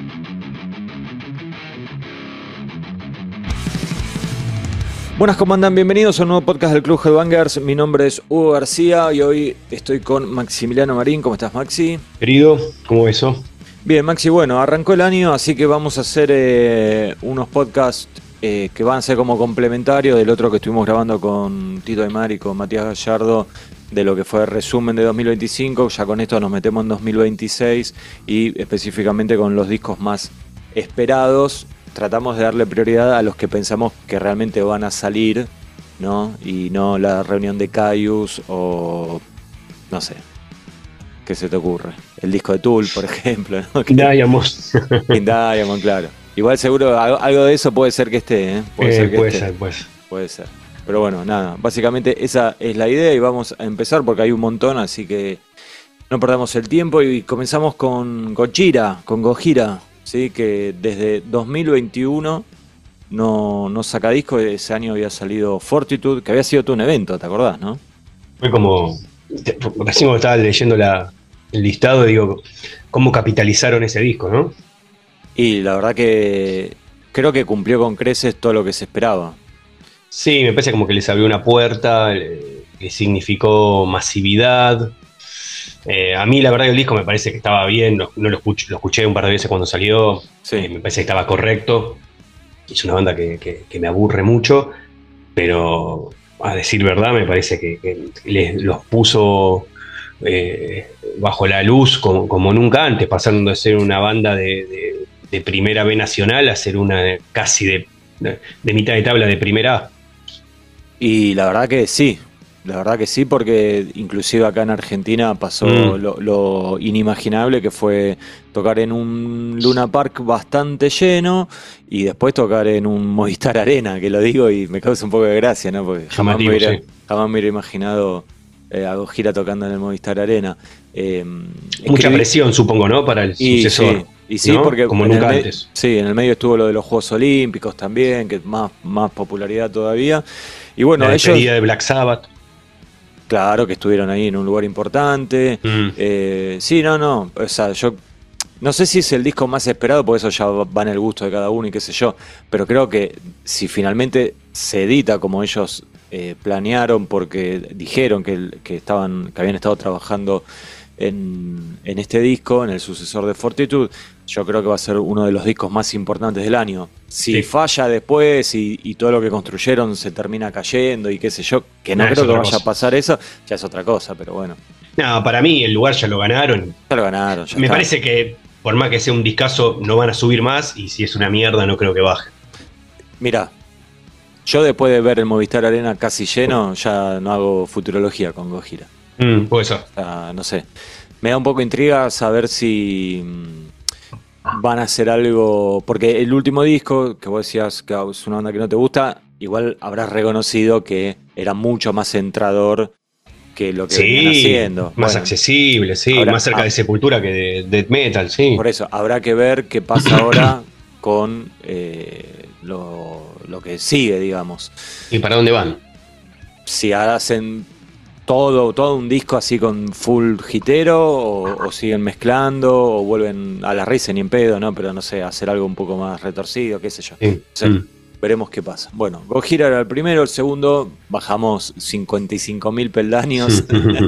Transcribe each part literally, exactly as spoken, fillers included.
Buenas, ¿cómo andan? Bienvenidos a un nuevo podcast del Club Headbangers. Mi nombre es Hugo García y hoy estoy con Maximiliano Marín. ¿Cómo estás, Maxi? Querido, ¿cómo va eso? Bien, Maxi, bueno, arrancó el año, así que vamos a hacer eh, unos podcasts eh, que van a ser como complementarios del otro que estuvimos grabando con Tito Aymar y con Matías Gallardo, de lo que fue el resumen de dos mil veinticinco. Ya con esto nos metemos en dos mil veintiséis y específicamente con los discos más esperados. Tratamos de darle prioridad a los que pensamos que realmente van a salir, ¿no? Y no la reunión de Caius o no sé. ¿Qué se te ocurre? El disco de Tool, por ejemplo, ¿no? Diamond. In Diamond, claro. Igual seguro algo de eso puede ser que esté, ¿eh? Puede, eh, ser, que puede esté. ser, puede ser. Puede ser. Pero bueno, nada. Básicamente esa es la idea y vamos a empezar porque hay un montón, así que no perdamos el tiempo y comenzamos con Gojira, con Gojira. Sí, que desde dos mil veintiuno no, no saca disco. Ese año había salido Fortitude, que había sido todo un evento, ¿te acordás, no? Fue como, recién cuando estaba leyendo la, el listado, digo, cómo capitalizaron ese disco, ¿no? Y la verdad que creo que cumplió con creces todo lo que se esperaba. Sí, me parece como que les abrió una puerta, eh, que significó masividad. Eh, a mí la verdad que el disco me parece que estaba bien, no, no lo, escuché, lo escuché un par de veces cuando salió, Sí. eh, me parece que estaba correcto. Es una banda que, que, que me aburre mucho, pero a decir verdad me parece que, que les, los puso eh, bajo la luz como, como nunca antes, pasando de ser una banda de, de, de primera B nacional a ser una casi de, de, de mitad de tabla de primera A. Y la verdad que sí, la verdad que sí, porque inclusive acá en Argentina pasó Mm. lo, lo inimaginable, que fue tocar en un Luna Park bastante lleno y después tocar en un Movistar Arena, que lo digo y me causa un poco de gracia, ¿no? Porque jamás me Llamativo, hubiera, sí. jamás me hubiera imaginado eh, a Gojira tocando en el Movistar Arena. Eh, Mucha escribí- presión, supongo, ¿no? Para el y sucesor. sí, y sí, ¿no? porque Como en el nunca me- antes. sí, en el medio estuvo lo de los Juegos Olímpicos también, que más, más popularidad todavía. Y bueno, La ellos, despedida de Black Sabbath. claro que estuvieron ahí en un lugar importante. Mm. Eh, sí, no, no, o sea, yo no sé si es el disco más esperado, porque eso ya va en el gusto de cada uno y qué sé yo, pero creo que si finalmente se edita como ellos eh, planearon, porque dijeron que, el- que, estaban, que habían estado trabajando en, en este disco, en el sucesor de Fortitude, yo creo que va a ser uno de los discos más importantes del año. Si Sí. falla después y, y todo lo que construyeron se termina cayendo y qué sé yo, que no No, es creo que otra vaya cosa. a pasar eso, ya es otra cosa, pero bueno, No, para mí el lugar ya lo ganaron. ya lo ganaron, ya Me está. parece que por más que sea un discazo, no van a subir más y si es una mierda no creo que baje. Mira, yo después de ver el Movistar Arena casi lleno, ya no hago futurología con Gojira. Mm, puede ser. O sea, no sé. Me da un poco de intriga saber si mm, van a hacer algo. Porque el último disco, que vos decías que es una banda que no te gusta, igual habrás reconocido que era mucho más centrador que lo que venían Sí, haciendo. más Bueno, accesible, sí, ahora- más cerca ah. de Sepultura que de death metal, sí. por eso, habrá que ver qué pasa ahora con eh, lo, lo que sigue, digamos. ¿Y para dónde van? Si hacen todo, todo un disco así con full hitero o, o siguen mezclando o vuelven a la raíz ni en pedo, ¿no? Pero no sé, hacer algo un poco más retorcido, qué sé yo. Sí. Sí, Mm. veremos qué pasa. Bueno, Gojira era el primero, el segundo bajamos cincuenta y cinco mil peldaños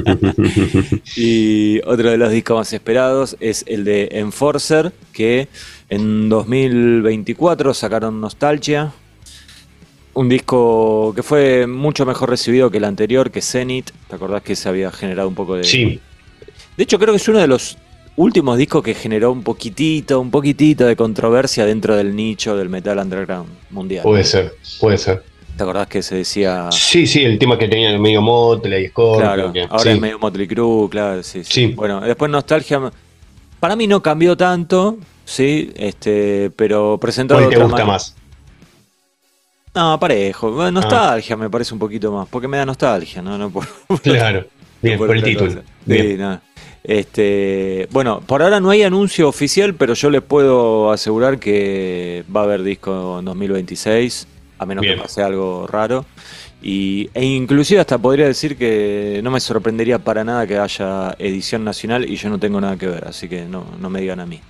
y otro de los discos más esperados es el de Enforcer, que en dos mil veinticuatro sacaron Nostalgia. Un disco que fue mucho mejor recibido que el anterior, que Zenith. ¿Te acordás que se había generado un poco de... Sí, De hecho, creo que es uno de los últimos discos que generó un poquitito, un poquitito de controversia dentro del nicho del metal underground mundial. puede ser, puede ser. ¿Te acordás que se decía... Sí, sí, el tema que tenía medio Motley, Scorpio. Claro, que- ahora sí. es medio Motley Crue, claro, sí, sí. Sí. Bueno, después Nostalgia, para mí no cambió tanto, sí, este, pero presentado ¿Cuál de te otra gusta manera. más? No, parejo. Bueno, Nostalgia me parece un poquito más, porque me da nostalgia, ¿no? No por, Claro, bien, por por el otra título. cosa. Bien. Sí, no. Este, bueno, por ahora no hay anuncio oficial, pero yo les puedo asegurar que va a haber disco en dos mil veintiséis, a menos Bien. que pase algo raro. Y, e inclusive hasta podría decir que no me sorprendería para nada que haya edición nacional y yo no tengo nada que ver, así que no, no me digan a mí.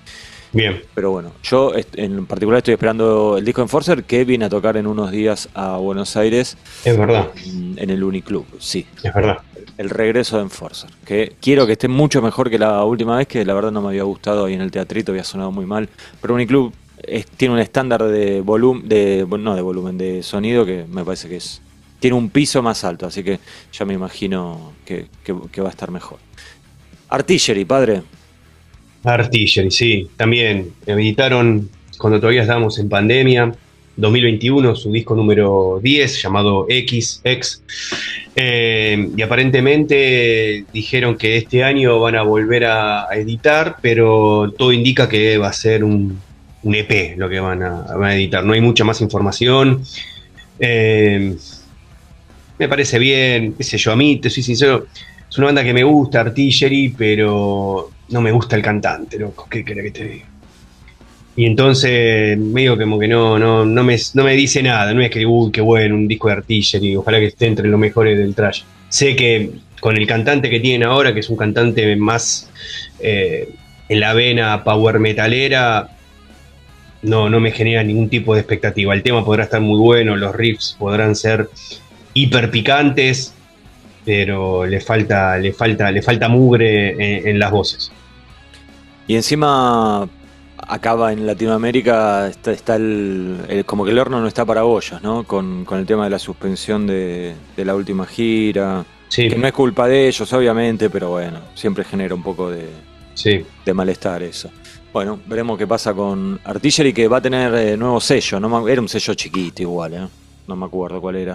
Bien. Pero bueno, yo en particular estoy esperando el disco Enforcer, que viene a tocar en unos días a Buenos Aires. Es verdad. En, en el Uniclub, sí. Es verdad. El regreso de Enforcer, que quiero que esté mucho mejor que la última vez, que la verdad no me había gustado ahí en el teatrito, había sonado muy mal. Pero Uniclub es, tiene un estándar de volumen, de, no de volumen, de sonido que me parece que es tiene un piso más alto, así que ya me imagino que, que, que va a estar mejor. Artillery, padre. Artillery, sí. También editaron cuando todavía estábamos en pandemia, dos mil veintiuno, su disco número diez, llamado X, X. Eh, y aparentemente dijeron que este año van a volver a, a editar, pero todo indica que va a ser un, un E P lo que van a, van a editar. No hay mucha más información. Eh, me parece bien, qué sé yo, a mí, te soy sincero, es una banda que me gusta, Artillery, pero no me gusta el cantante, loco, ¿qué querés que te diga? Y entonces, medio como que no, no, no, me, no me dice nada, no es que, uy, qué bueno, un disco de Artillery, ojalá que esté entre los mejores del thrash. Sé que con el cantante que tienen ahora, que es un cantante más eh, en la vena power metalera, no, no me genera ningún tipo de expectativa. El tema podrá estar muy bueno, los riffs podrán ser hiper picantes, pero le falta, le falta, le falta mugre en, en las voces. Y encima acaba en Latinoamérica, está, está el, el, como que el horno no está para bollos, ¿no? Con, con el tema de la suspensión de, de la última gira, sí. Que no es culpa de ellos, obviamente, pero bueno, siempre genera un poco de, sí. de malestar eso. Bueno, veremos qué pasa con Artillery, que va a tener eh, nuevo sello, no me, era un sello chiquito igual, ¿eh? No me acuerdo cuál era.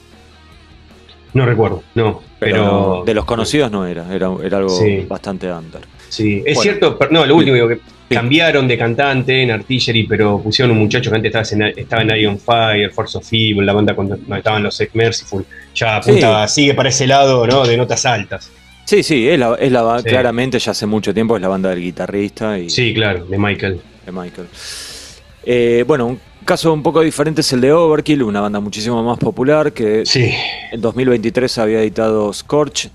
No recuerdo, no. Pero, pero no, de los conocidos no era, era, era algo sí. bastante under. Sí, es bueno. cierto, pero no, lo último digo que sí. cambiaron de cantante en Artillery, pero pusieron un muchacho que antes estaba en, estaba en Iron Fire, Force of Evil, la banda cuando no, estaban los Ex Merciful, ya apunta, sí. sigue para ese lado, ¿no? De notas altas. Sí, sí, es la, es la sí. claramente ya hace mucho tiempo es la banda del guitarrista. Y, sí, claro, de Michael. De Michael. Eh, bueno, un caso un poco diferente es el de Overkill, una banda muchísimo más popular que sí. en dos mil veintitrés había editado Scorch.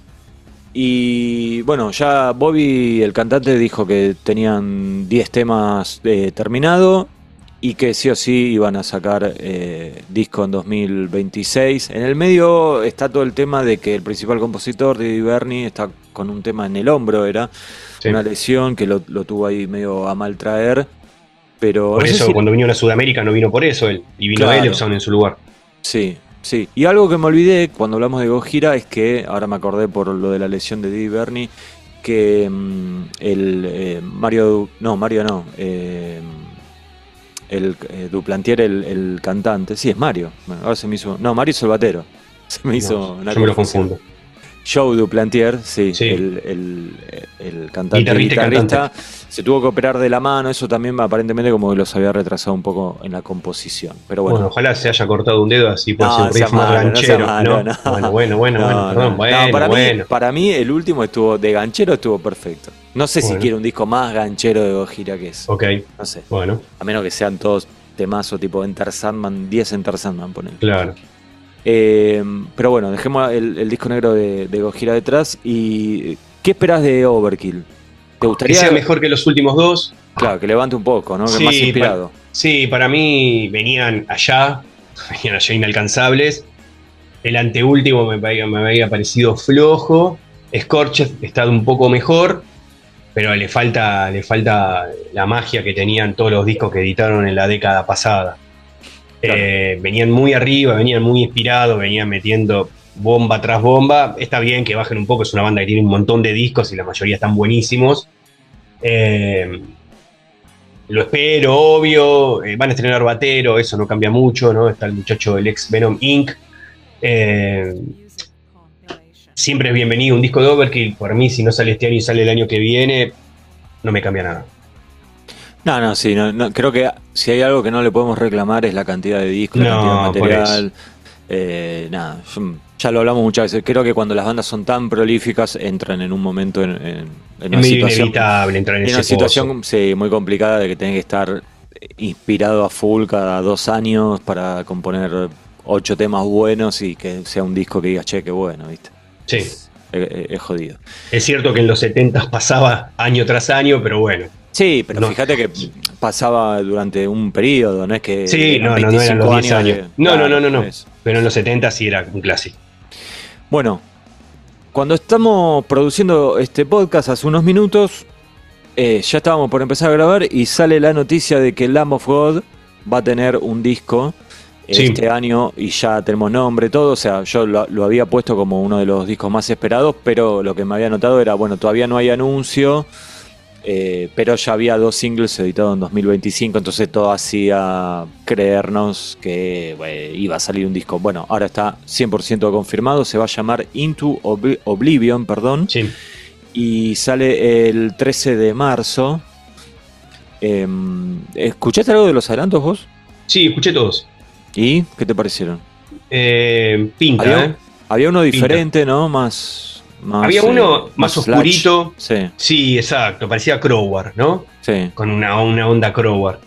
Y bueno, ya Bobby, el cantante, dijo que tenían diez temas eh, terminados y que sí o sí iban a sacar eh, disco en dos mil veintiséis. En el medio está todo el tema de que el principal compositor, Eddie Bernie, está con un tema en el hombro, era sí. una lesión que lo, lo tuvo ahí medio a mal traer. Pero por no eso, si... cuando vino a Sudamérica no vino por eso él, y vino claro. Ellefson en su lugar. Sí, sí. Y algo que me olvidé cuando hablamos de Gojira es que, ahora me acordé por lo de la lesión de Eddie Bernie, que mmm, el eh, Mario, no, Mario no, eh, el eh, Duplantier, el, el cantante, sí, es Mario, bueno, ahora se me hizo, no, Mario es el batero, se me hizo no, una yo me lo confundo. Joe Duplantier, sí, sí. El, el, el cantante guitarrista, guitarrista cantante. Se tuvo que operar de la mano, eso también aparentemente como que los había retrasado un poco en la composición. Pero bueno, bueno ojalá se haya cortado un dedo así puede no, ser un riff más ganchero. No, malo, no. Bueno, bueno, bueno, no, bueno, perdón, no. bueno, no, para bueno. Mí, para mí el último estuvo de ganchero estuvo perfecto. No sé bueno. si quiere un disco más ganchero de Gojira que eso. Ok. No sé. Bueno. A menos que sean todos temazo tipo Enter Sandman, diez Enter Sandman, ponen. Claro. Eh, pero bueno, dejemos el, el disco negro de, de Gojira detrás. ¿Y qué esperás de Overkill? ¿Te gustaría que sea mejor que los últimos dos? Claro, que levante un poco, ¿no? Que sí, más inspirado. Para, sí, para mí venían allá, venían allá inalcanzables. El anteúltimo me, me había parecido flojo. Scorched está un poco mejor, pero le falta, le falta la magia que tenían todos los discos que editaron en la década pasada. Claro. Eh, venían muy arriba, venían muy inspirados, venían metiendo bomba tras bomba. Está bien que bajen un poco, es una banda que tiene un montón de discos y la mayoría están buenísimos. Eh, lo espero, obvio. Eh, van a estrenar batero, eso no cambia mucho, ¿no? Está el muchacho del ex Venom incorporated. Eh, siempre es bienvenido un disco de Overkill. Por mí, si no sale este año y sale el año que viene, no me cambia nada. No, no, sí, no, no, creo que si hay algo que no le podemos reclamar es la cantidad de discos, la no, cantidad de material. Eh, nada, ya lo hablamos muchas veces. Creo que cuando las bandas son tan prolíficas entran en un momento en, en, en una situación inevitable entrar en, en una situación sí, muy complicada de que tenés que estar inspirado a full cada dos años para componer ocho temas buenos y que sea un disco que digas, che, qué bueno, ¿viste? Sí. Es, es, es jodido. Es cierto que en los setenta pasaba año tras año, pero bueno. Sí, pero No. fíjate que pasaba durante un periodo, no es que... Sí, no, no, no eran los diez años. de- No, claro, no, no, no, no. eso. Pero en los setenta sí era un clásico. Bueno, cuando estamos produciendo este podcast hace unos minutos, eh, ya estábamos por empezar a grabar y sale la noticia de que Lamb of God va a tener un disco Sí. este año y ya tenemos nombre, todo. O sea, yo lo, lo había puesto como uno de los discos más esperados, pero lo que me había notado era, bueno, todavía no hay anuncio, eh, pero ya había dos singles editados en dos mil veinticinco, entonces todo hacía creernos que bueno, iba a salir un disco. Bueno, ahora está cien por ciento confirmado, se va a llamar Into Obli- Oblivion, perdón, Sí. y sale el trece de marzo. Eh, ¿Escuchaste algo de los adelantos vos? Sí, escuché todos. ¿Y qué te parecieron? Eh, pinta, Había, ¿eh? había uno diferente, ¿no? Más, más Había uno eh, más slash. oscurito. Sí, Sí, exacto. Parecía Crowbar, ¿no? sí. Con una, una onda Crowbar.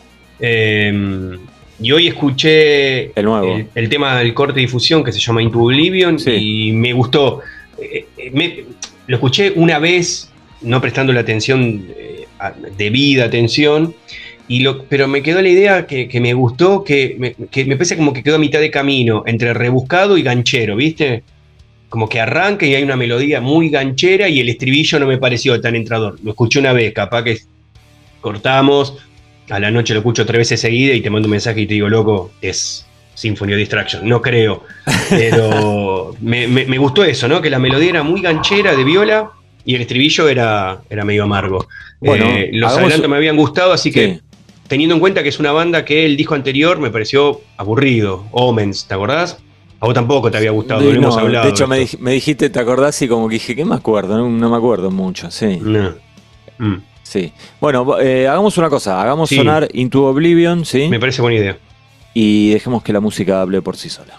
Eh, y hoy escuché El nuevo. el, el tema del corte de difusión que se llama Into Oblivion Sí. y me gustó. Eh, eh, me- lo escuché una vez, no prestando la atención, eh, a- debida atención, y lo, pero me quedó la idea que, que me gustó, que me, que me parece como que quedó a mitad de camino entre rebuscado y ganchero, ¿viste? Como que arranca y hay una melodía muy ganchera y el estribillo no me pareció tan entrador. Lo escuché una vez, capaz que cortamos, a la noche lo escucho tres veces seguida y te mando un mensaje y te digo, loco, es Symphony of Distraction. No creo, pero me, me- me gustó eso, ¿no? Que la melodía era muy ganchera de viola y el estribillo era, era medio amargo. Bueno, Eh, los hagamos- adelantos me habían gustado, así que Sí. teniendo en cuenta que es una banda que el disco anterior me pareció aburrido. Omens, ¿te acordás? A vos tampoco te había gustado, Sí, no hemos no, hablado. de hecho, me, esto. dij- me dijiste, ¿te acordás? Y como que dije, ¿qué me acuerdo? No, no me acuerdo mucho, sí. No. Mm, Sí. Bueno, eh, hagamos una cosa, hagamos Sí. sonar Into Oblivion, ¿sí? Me parece buena idea. Y dejemos que la música hable por sí sola.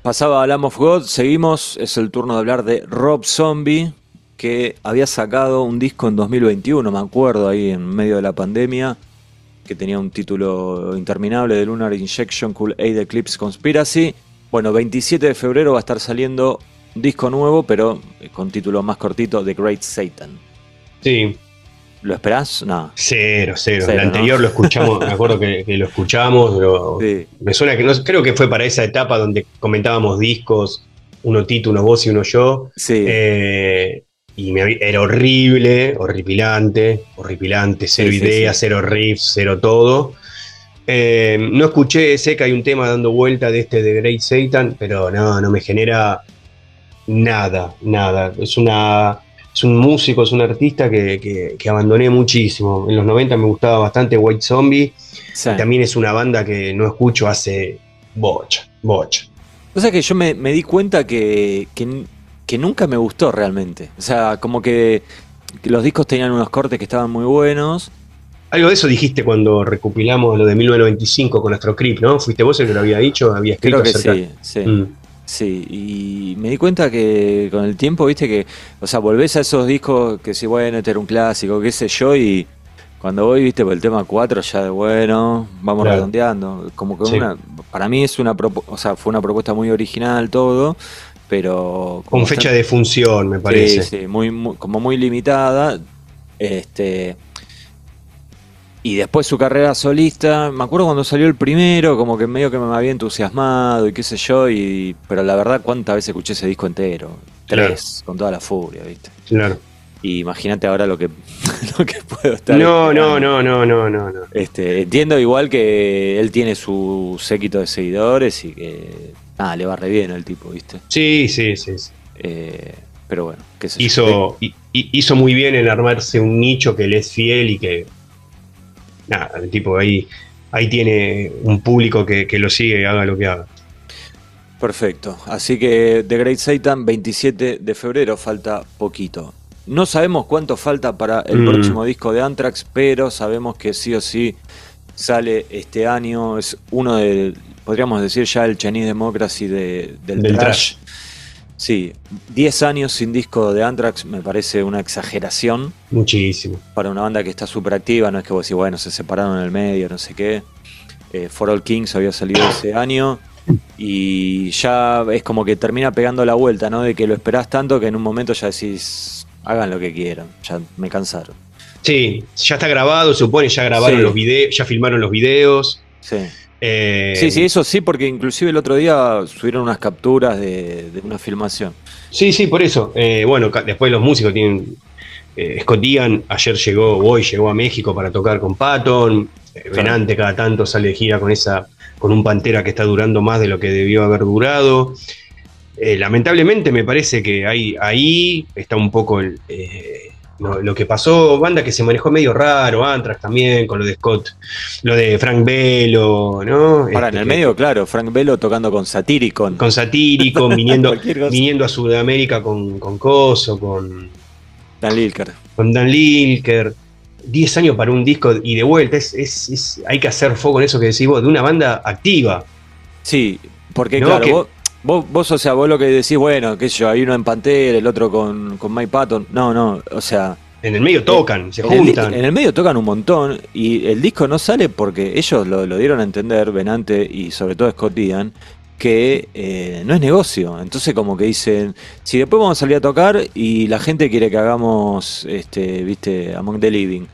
pasaba Lamb of God, seguimos, es el turno de hablar de Rob Zombie, que había sacado un disco en dos mil veintiuno, me acuerdo, ahí en medio de la pandemia, que tenía un título interminable de Lunar Injection, Cool Aid Eclipse Conspiracy. Bueno, veintisiete de febrero va a estar saliendo un disco nuevo, pero con título más cortito, The Great Satan. Sí. ¿Lo esperás? No. Cero, cero. Cero, el anterior, ¿no? Lo escuchamos, me acuerdo que, que lo escuchamos, pero sí. Me suena que no, creo que fue para esa etapa donde comentábamos discos, uno Tito, uno vos y uno yo. Sí. Eh, y me, era horrible, horripilante, horripilante, cero sí, ideas, sí, sí. cero riffs, cero todo. Eh, no escuché, sé que hay un tema dando vuelta de este de Great Satan, pero no, no me genera nada, nada. Es una... Es un músico, es un artista que, que, que abandoné muchísimo. En los noventa me gustaba bastante White Zombie. Sí. Y también es una banda que no escucho hace bocha, bocha. O sea que yo me, me di cuenta que, que, que nunca me gustó realmente. O sea, como que, que los discos tenían unos cortes que estaban muy buenos. Algo de eso dijiste cuando recopilamos lo de mil novecientos noventa y cinco con Astro Creep, ¿no? ¿Fuiste vos el que lo había dicho? Había escrito Creo que acerca... sí, sí. Mm. Sí, y me di cuenta que con el tiempo, viste que, o sea, volvés a esos discos que si bueno, este era un clásico, qué sé yo, y cuando voy, viste, por el tema cuatro, ya de bueno, vamos claro. redondeando. Como que sí. una, para mí es una, o sea, fue una propuesta muy original todo, pero... Con fecha está, de función, me parece. Sí, sí, muy, muy, como muy limitada, este... Y después su carrera solista, me acuerdo cuando salió el primero, como que medio que me había entusiasmado y qué sé yo, y pero la verdad, ¿cuántas veces escuché ese disco entero? Tres, claro. Con toda la furia, ¿viste? Claro. Y imagínate ahora lo que, lo que puedo estar... No, no, no, no, no, no, no. Este, entiendo igual que él tiene su séquito de seguidores y que, nada, le va re bien al tipo, ¿viste? Sí, sí, sí. sí. Eh, pero bueno, qué sé hizo, yo. Hizo muy bien en armarse un nicho que le es fiel y que... Nada, el tipo ahí, ahí tiene un público que, que lo sigue, haga lo que haga. Perfecto. Así que The Great Satan, veintisiete de febrero, falta poquito. No sabemos cuánto falta para el mm. próximo disco de Anthrax, pero sabemos que sí o sí sale este año. Es uno de, podríamos decir ya el Chinese Democracy de, del, del trash. trash. Sí, diez años sin disco de Anthrax me parece una exageración. Muchísimo. Para una banda que está súper activa, no es que vos decís, bueno, se separaron en el medio, no sé qué. Eh, For All Kings había salido ese año y ya es como que termina pegando la vuelta, ¿no? De que lo esperás tanto que en un momento ya decís, hagan lo que quieran, ya me cansaron. Sí, ya está grabado, se supone, ya grabaron sí. los videos, ya filmaron los videos. Sí. Eh, sí, sí, eso sí, porque inclusive el otro día subieron unas capturas de, de una filmación. Sí, sí, por eso. Eh, bueno, después los músicos tienen... Eh, Scott Ian ayer llegó, hoy llegó a México para tocar con Patton. Eh, Venante cada tanto sale de gira con esa, con un Pantera que está durando más de lo que debió haber durado. Eh, lamentablemente me parece que ahí, ahí está un poco el... Eh, No, lo que pasó, banda que se manejó medio raro, Anthrax también, con lo de Scott, lo de Frank Bello, ¿no? Para, este, en el medio, claro, Frank Bello tocando con Satyricon. Con Satyricon, viniendo, viniendo a Sudamérica con, con Coso, con Dan Lilker. Con Dan Lilker. diez años para un disco y de vuelta, es, es, es, hay que hacer foco en eso que decís vos, de una banda activa. Sí, porque ¿no? claro, que, vos, vos, vos, o sea, vos lo que decís, bueno, qué sé yo, hay uno en Pantera, el otro con, con Mike Patton. No, no, o sea... En el medio tocan, en, se en juntan. El, en el medio tocan un montón y el disco no sale porque ellos lo, lo dieron a entender, Venante y sobre todo Scott Ian, que eh, no es negocio. Entonces como que dicen, si después vamos a salir a tocar y la gente quiere que hagamos, este, viste, Among the Living,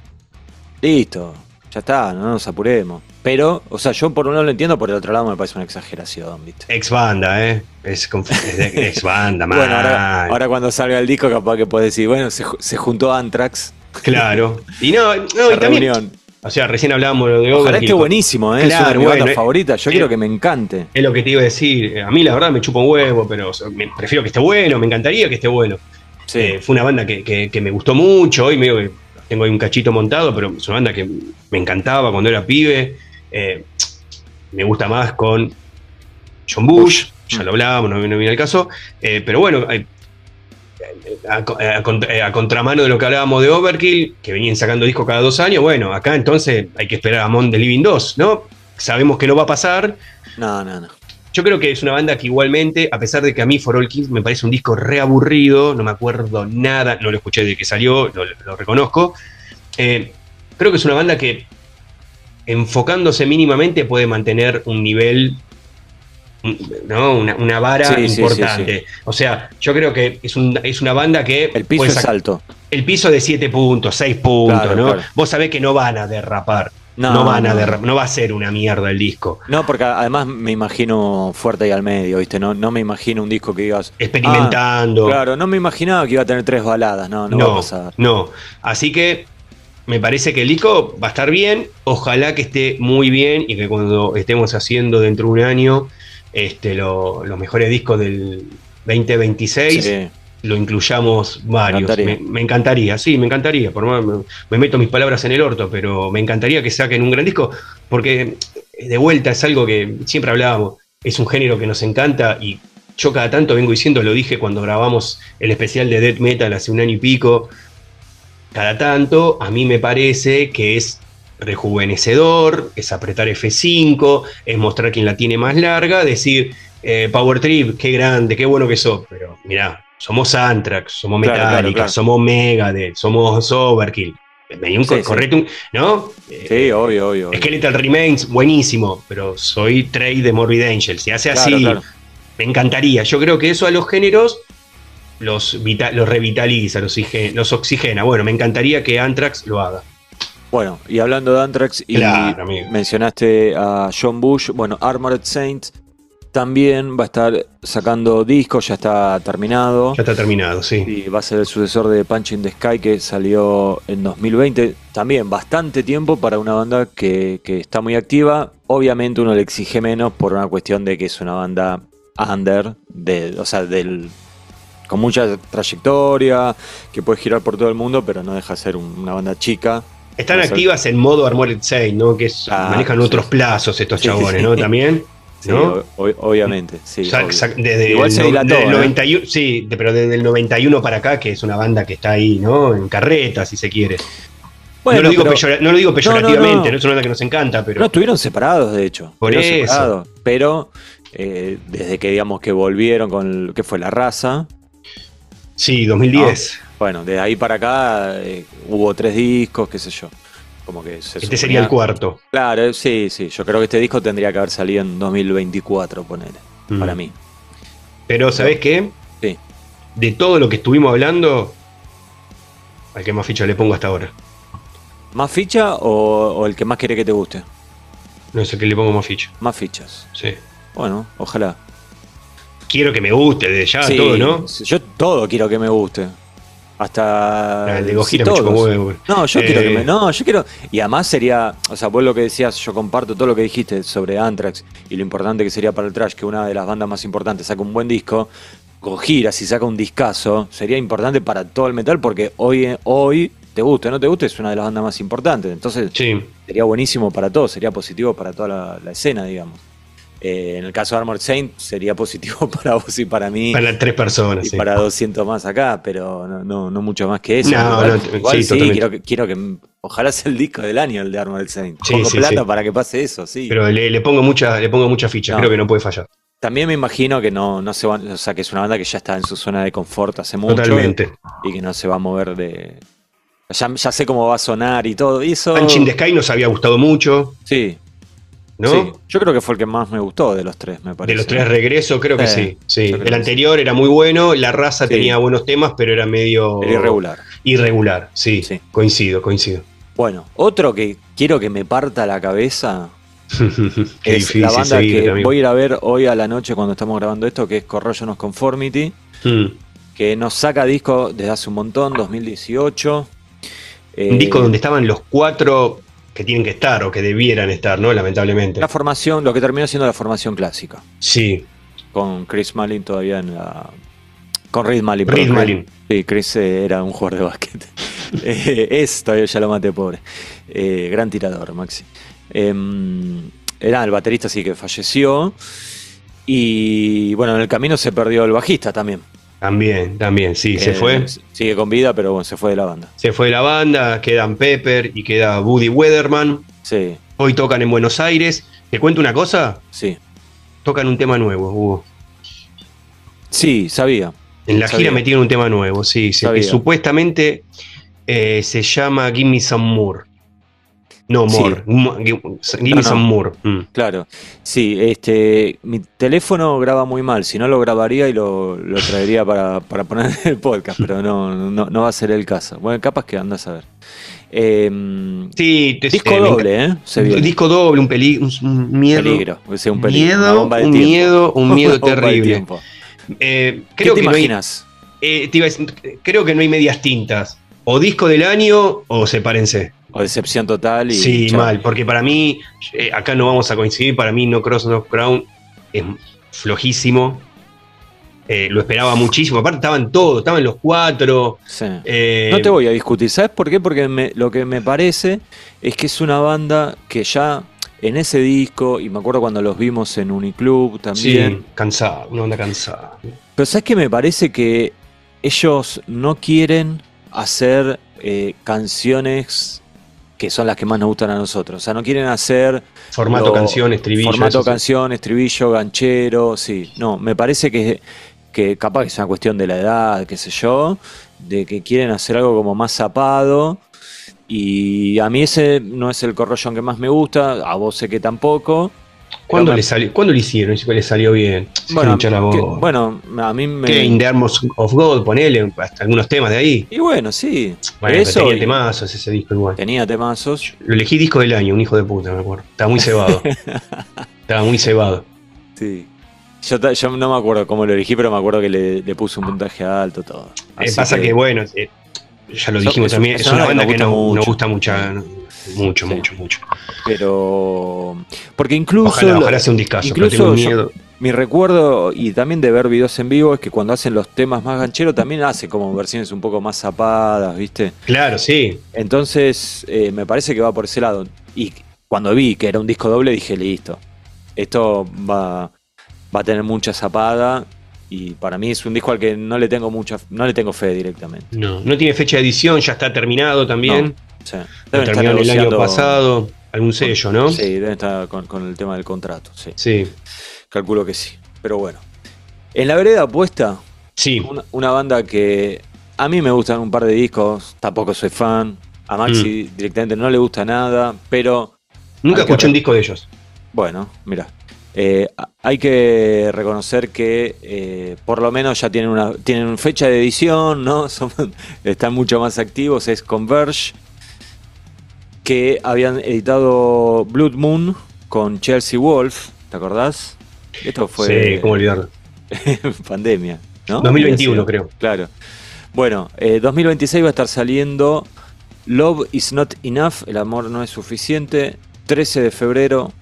listo, ya está, no nos apuremos. Pero, o sea, yo por un lado lo entiendo, por el otro lado me parece una exageración, ¿viste? Ex banda, ¿eh? Es, es de ex banda, man. Bueno, ahora, ahora cuando salga el disco, capaz que puedes decir, bueno, se, se juntó Anthrax. Claro. Y no, no y también. O sea, recién hablábamos de Overkill. Ojalá esté buenísimo, ¿eh? Claro, es una de mis bueno, bandas favoritas. Yo eh, quiero que me encante. Es lo que te iba a decir. A mí, la verdad, me chupa un huevo, pero o sea, me, prefiero que esté bueno, me encantaría que esté bueno. Sí. Eh, fue una banda que, que, que me gustó mucho. Hoy medio que tengo ahí un cachito montado, pero es una banda que me encantaba cuando era pibe. Eh, me gusta más con John Bush, Bush. ya lo hablábamos, no, no viene el caso. Eh, pero bueno, hay, a, a, a, a contramano de lo que hablábamos de Overkill, que venían sacando discos cada dos años, bueno, acá entonces hay que esperar a Among the Living dos, ¿no? Sabemos que no va a pasar. No, no, no. yo creo que es una banda que igualmente, a pesar de que a mí For All Kings me parece un disco re aburrido, no me acuerdo nada, no lo escuché desde que salió, lo, lo reconozco, eh, creo que es una banda que enfocándose mínimamente puede mantener un nivel, ¿no? Una, una vara Sí, sí, importante. sí, sí. O sea, yo creo que es, un, es una banda que... El piso puede es sac- alto. El piso de siete puntos, seis puntos, Claro, ¿no? claro. Vos sabés que no van a derrapar. No, No, van a no, derrapar, no. no va a ser una mierda el disco. No, porque además me imagino fuerte ahí al medio, ¿viste? No, no me imagino un disco que digas. Ah, Experimentando. claro, no me imaginaba que iba a tener tres baladas. No, no va a No, pasar. no. Así que me parece que el disco va a estar bien. Ojalá que esté muy bien y que cuando estemos haciendo dentro de un año este, lo- los mejores discos del veinte veintiséis Sí. lo incluyamos varios. encantaría. Me, me encantaría, sí, me encantaría. Por más, me, me meto mis palabras en el orto, pero me encantaría que saquen un gran disco porque de vuelta es algo que siempre hablábamos. Es un género que nos encanta y yo cada tanto vengo diciendo, lo dije cuando grabamos el especial de Death Metal hace un año y pico. Cada tanto a mí me parece que es rejuvenecedor, es apretar F cinco, es mostrar quién la tiene más larga, decir, eh, Power Trip, qué grande, qué bueno que sos, pero mirá, somos Anthrax, somos Claro, Metallica, claro, claro. somos Megadeth, somos Overkill. Vení un Sí, sí. correte un, ¿no? Sí, Eh, obvio, obvio. obvio. Skeletal Remains, buenísimo, pero soy Trey de Morbid Angel, se hace Claro, así, claro. me encantaría. Yo creo que eso a los géneros los, vita- los revitaliza, los, oxige- los oxigena. Bueno, me encantaría que Anthrax lo haga. Bueno, y hablando de Anthrax, y Claro, amigo. mencionaste a John Bush, bueno, Armored Saint también va a estar sacando discos, ya está terminado. Ya está terminado, sí. Y va a ser el sucesor de Punch in the Sky, que salió en dos mil veinte. También bastante tiempo para una banda que, que está muy activa. Obviamente uno le exige menos por una cuestión de que es una banda under, de, o sea, del, con mucha trayectoria, que puede girar por todo el mundo, pero no deja de ser un- una banda chica. Están Va a ser- activas en modo Armored Saint, ¿no? Que es, Ah, manejan sí. otros plazos estos Sí, chabones, sí. ¿no? También. Sí, ¿no? o- o- obviamente, sí. Sac- obvio. sac- desde Igual el, se no- dilató, desde el ¿eh? noventa y uno, sí, de- pero desde el noventa y uno para acá, que es una banda que está ahí, ¿no? En carreta, si se quiere. Bueno, no, lo digo pero- peyora- no lo digo no, peyorativamente, no. no es una banda que nos encanta, pero No, estuvieron separados, de hecho. Por Estuvieron eso. separados, pero eh, desde que digamos que volvieron con el- que fue La Raza, sí, dos mil diez. bueno, de ahí para acá eh, hubo tres discos, qué sé yo. Como que se Este suponía- sería el cuarto. Claro, sí, sí. Yo creo que este disco tendría que haber salido en dos mil veinticuatro, ponele, Mm. para mí. Pero, ¿sabés qué? Sí. De todo lo que estuvimos hablando, al que más ficha le pongo hasta ahora. ¿Más ficha o, o el que más quiere que te guste? No sé qué le pongo más ficha. Más fichas. Sí. Bueno, ojalá. Quiero que me guste de ya Sí, todo, ¿no? Yo todo quiero que me guste. Hasta. Ah, el de sí, Gojira me todos. chupó huevo. No, yo Eh, quiero que me. No, yo quiero. Y además sería. O sea, vos lo que decías, yo comparto todo lo que dijiste sobre Anthrax y lo importante que sería para el trash que una de las bandas más importantes saca un buen disco. Gojira, si saca un discazo, sería importante para todo el metal porque hoy, hoy te guste o no te guste, es una de las bandas más importantes. Entonces, Sí. sería buenísimo para todos, sería positivo para toda la, la escena, digamos. Eh, en el caso de Armored Saint, sería positivo para vos y para mí. Para tres personas, Y sí. para doscientos más acá, pero no, no, no mucho más que eso. No, igual, no, igual sí, sí, totalmente. quiero que, quiero que. Ojalá sea el disco del año el de Armored Saint. Sí, Pongo sí, plata sí. para que pase eso, sí. Pero le, le pongo mucha, le pongo mucha ficha, No. creo que no puede fallar. También me imagino que no, no se van, o sea, que es una banda que ya está en su zona de confort hace mucho. Totalmente. Y que no se va a mover de. Ya, ya sé cómo va a sonar y todo. Y eso. Punch in the Sky nos había gustado mucho, Sí, ¿no? sí. Yo creo que fue el que más me gustó de los tres, me parece. De los tres regresos, creo que Sí, sí. sí. yo creo El que anterior era muy bueno, La Raza Sí. tenía buenos temas, pero era medio Era irregular. irregular, sí. Sí. Coincido, coincido. Bueno, otro que quiero que me parta la cabeza. Qué es difícil la banda seguirte, que amigo. voy a ir a ver hoy a la noche cuando estamos grabando esto, que es Corrosion of Conformity, Mm. que nos saca disco desde hace un montón, dos mil dieciocho. Un Eh, disco donde estaban los cuatro que tienen que estar o que debieran estar, ¿no? Lamentablemente. La formación, lo que terminó siendo la formación clásica, Sí, con Chris Malin todavía en la... Con Reed Malin. Reed perdón, Malin. Sí, Chris eh, era un jugador de básquet. Eh, es, todavía ya lo maté, pobre. Eh, gran tirador, Maxi. Eh, era el baterista, sí, que falleció. Y bueno, en el camino se perdió el bajista también. también, también, sí, se Eh, fue. Sigue con vida, pero bueno, se fue de la banda. Se fue de la banda, quedan Pepper y queda Woody Weatherman. Sí, Hoy tocan en Buenos Aires. ¿Te cuento una cosa? sí. tocan un tema nuevo, Hugo. Sí, sabía. En la sabía. gira metieron un tema nuevo, sí, sí que supuestamente eh, se llama Give Me Some More. No, More. Sí. Give, give no, me Some no. More. Mm. Claro. Sí, este, mi teléfono graba muy mal. Si no, lo grabaría y lo, lo traería para, para poner en el podcast, pero no, no, no va a ser el caso. Bueno, capaz que andas a ver. Eh, sí, te, disco eh, doble, ¿eh? Se viene. Disco doble, un, peli, un, un miedo. Peligro, o sea, un peligro. Miedo, un miedo, un miedo terrible. Eh, creo ¿Qué te que imaginas? No hay, eh, te iba a decir, creo que no hay medias tintas. O disco del año o sepárense. O decepción total. Y sí, chao. Mal, porque para mí, eh, acá no vamos a coincidir, para mí No Cross No Crown es flojísimo. Eh, lo esperaba muchísimo, aparte estaban todos, estaban los cuatro. Sí. Eh, no te voy a discutir, ¿sabes por qué? Porque me, lo que me parece es que es una banda que ya en ese disco, y me acuerdo cuando los vimos en Uniclub también. Sí, cansada, una banda cansada. Pero ¿sabes qué? Me parece que ellos no quieren hacer eh, canciones que son las que más nos gustan a nosotros. O sea, no quieren hacer... Formato lo, canción, estribillo. Formato canción, estribillo, ganchero, sí. No, me parece que, que capaz que es una cuestión de la edad, qué sé yo, de que quieren hacer algo como más zapado. Y a mí ese no es el corrollón que más me gusta, a vos sé que tampoco. ¿Cuándo, me... le, salió, ¿Cuándo le hicieron? Si le salió bien. Bueno, que, bueno, a mí me... ¿Qué? In the Arms of God, ponele hasta algunos temas de ahí. Y bueno, sí. Bueno, eso tenía temazos ese disco igual. Tenía temazos. Lo elegí disco del año, un hijo de puta, me acuerdo. Estaba muy cebado. Estaba muy cebado. Sí. Yo, yo no me acuerdo cómo lo elegí, pero me acuerdo que le, le puse un puntaje alto, todo. Eh, pasa que, que bueno, eh, ya lo dijimos so, también, es, es una banda que nos gusta, no, gusta mucha, mucho, sí. mucho, mucho. Pero. Porque incluso. Ojalá, ojalá sea un discazo, incluso pero tengo miedo. Yo, mi recuerdo, y también de ver videos en vivo, es que cuando hacen los temas más gancheros, también hace como versiones un poco más zapadas, ¿viste? Claro, sí. Entonces, eh, me parece que va por ese lado. Y cuando vi que era un disco doble, dije, listo. Esto va, va a tener mucha zapada. Y para mí es un disco al que no le tengo mucha, no le tengo fe directamente. No, no tiene fecha de edición, ya está terminado también. No, sí. Lo terminaron el año pasado, algún sello, ¿no? Sí, deben estar con, con el tema del contrato, sí. Sí. Calculo que sí, pero bueno. En la vereda opuesta, sí. una, una banda que a mí me gustan un par de discos, tampoco soy fan, a Maxi mm. directamente no le gusta nada, pero... Nunca escuché un disco de ellos. Bueno, mira. Eh, hay que reconocer que eh, por lo menos ya tienen una tienen fecha de edición, ¿no? Son, están mucho más activos. Es Converge, que habían editado Blood Moon con Chelsea Wolf, ¿te acordás? Esto fue... Sí, cómo olvidarlo. Pandemia, ¿no? dos mil veintiuno creo. Claro. Bueno, eh, dos mil veintiséis va a estar saliendo Love is Not Enough, el amor no es suficiente, trece de febrero.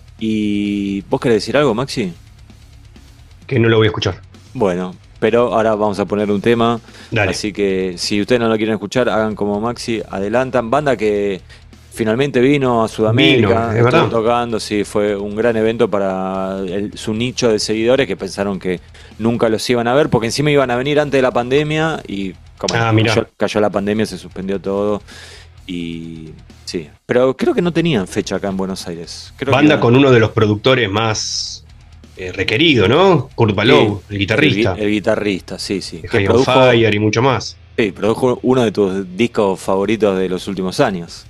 ¿Y vos querés decir algo, Maxi? Que no lo voy a escuchar. Bueno, pero ahora vamos a poner un tema. Dale. Así que si ustedes no lo quieren escuchar, hagan como Maxi, adelantan. Banda que finalmente vino a Sudamérica, vino, estuvo tocando, sí, fue un gran evento para el, su nicho de seguidores que pensaron que nunca los iban a ver, porque encima iban a venir antes de la pandemia y como ah, cayó, cayó la pandemia, se suspendió todo. Y sí, pero creo que no tenían fecha acá en Buenos Aires. Creo Banda que con uno de los productores más eh, requeridos, ¿no? Kurt Balow, sí, el guitarrista. El, el guitarrista, sí, sí. High on Fire y mucho más. Sí, produjo uno de tus discos favoritos de los últimos años.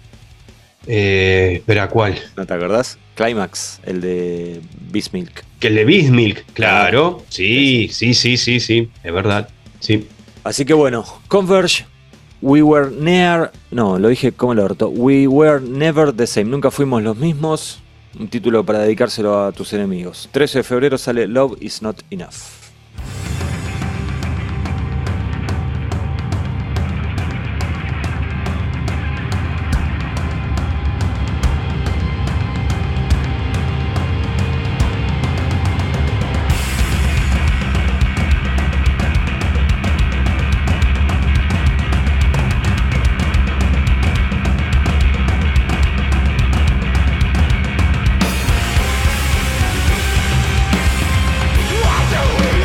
Eh, espera, ¿cuál? ¿No te acordás? Climax, el de Beast Milk. Que el de Beast Milk, claro. Sí, sí, sí, sí, sí, es verdad. Sí. Así que bueno, Converge. We were near... No, lo dije como el orto. We were never the same. Nunca fuimos los mismos. Un título para dedicárselo a tus enemigos. trece de febrero sale Love is Not Enough. What do we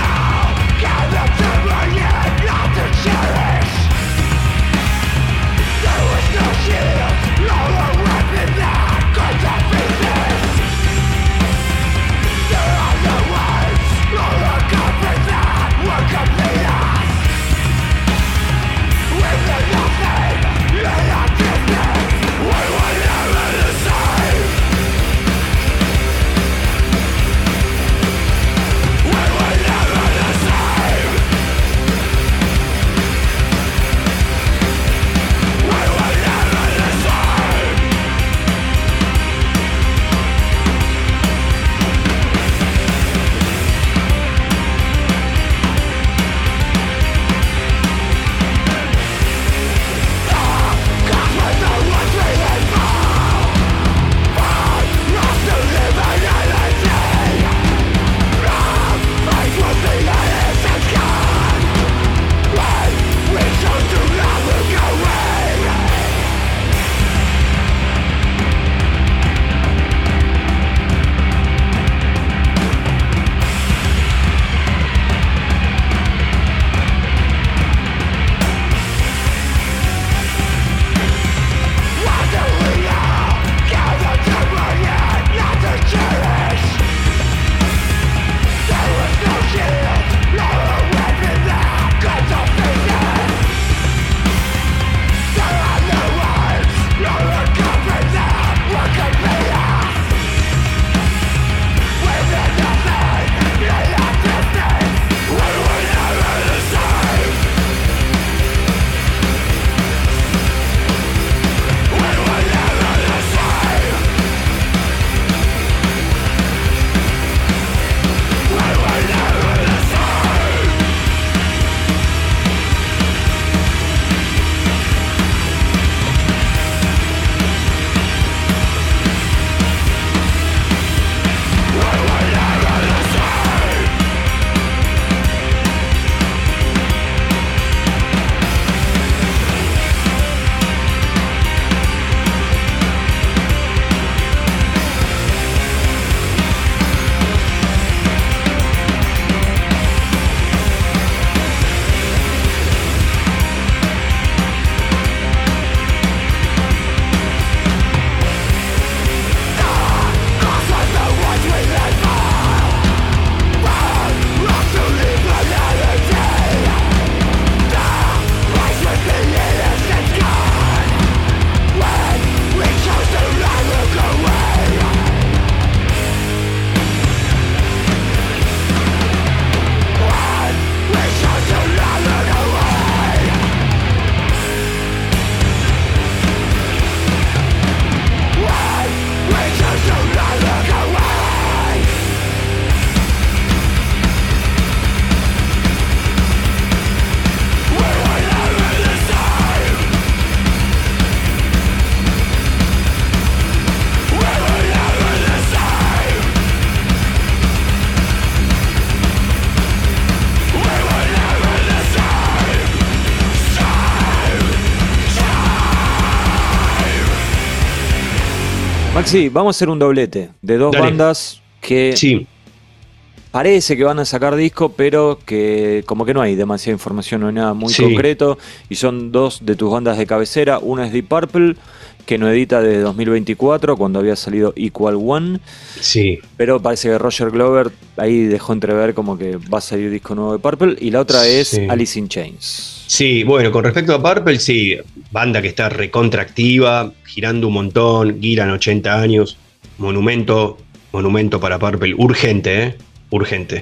Maxi, vamos a hacer un doblete de dos Dale. bandas que Sí, parece que van a sacar disco, pero que como que no hay demasiada información, no hay nada muy Sí. concreto. Y son dos de tus bandas de cabecera. Una es Deep Purple, que no edita desde dos mil veinticuatro, cuando había salido Equal One. sí. Pero parece que Roger Glover ahí dejó entrever como que va a salir disco nuevo de Purple. Y la otra es Sí. Alice in Chains. Sí, bueno, con respecto a Purple, sí, banda que está recontraactiva, girando un montón, giran ochenta años, monumento, monumento para Purple, urgente, ¿eh? Urgente.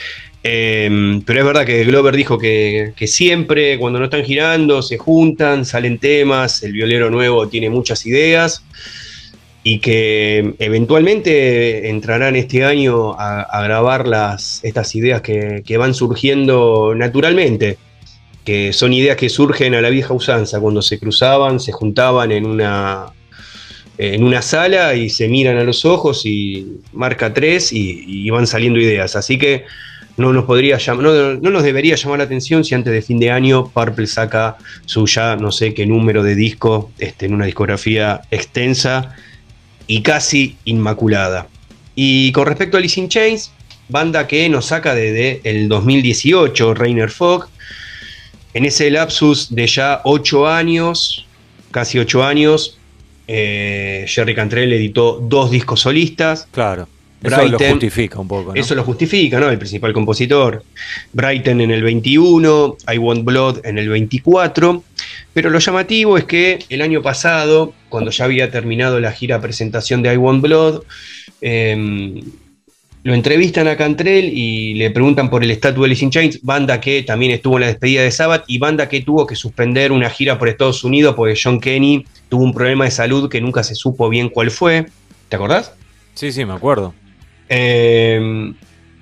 Eh, pero es verdad que Glover dijo que, que siempre, cuando no están girando, se juntan, salen temas, el violero nuevo tiene muchas ideas y que eventualmente entrarán este año a, a grabar las, estas ideas que, que van surgiendo naturalmente, que son ideas que surgen a la vieja usanza, cuando se cruzaban, se juntaban en una, en una sala y se miran a los ojos y marca tres y, y van saliendo ideas. Así que no nos, podría llam- no, no nos debería llamar la atención si antes de fin de año Purple saca su ya no sé qué número de disco, este, en una discografía extensa y casi inmaculada. Y con respecto a Alice in Chains, banda que nos saca desde el dos mil dieciocho, Rainer Fogg. En ese lapsus de ya ocho años, casi ocho años, eh, Jerry Cantrell editó dos discos solistas. Claro. Eso Brighton, lo justifica un poco, ¿no? Eso lo justifica, ¿no? El principal compositor. Brighton en el veintiuno, I Want Blood en el veinticuatro. Pero lo llamativo es que el año pasado, cuando ya había terminado la gira presentación de I Want Blood, eh, lo entrevistan a Cantrell y le preguntan por el estatus de Alice in Chains, banda que también estuvo en la despedida de Sabbath y banda que tuvo que suspender una gira por Estados Unidos porque John Kenny tuvo un problema de salud que nunca se supo bien cuál fue. ¿Te acordás? Sí, sí, me acuerdo. Eh,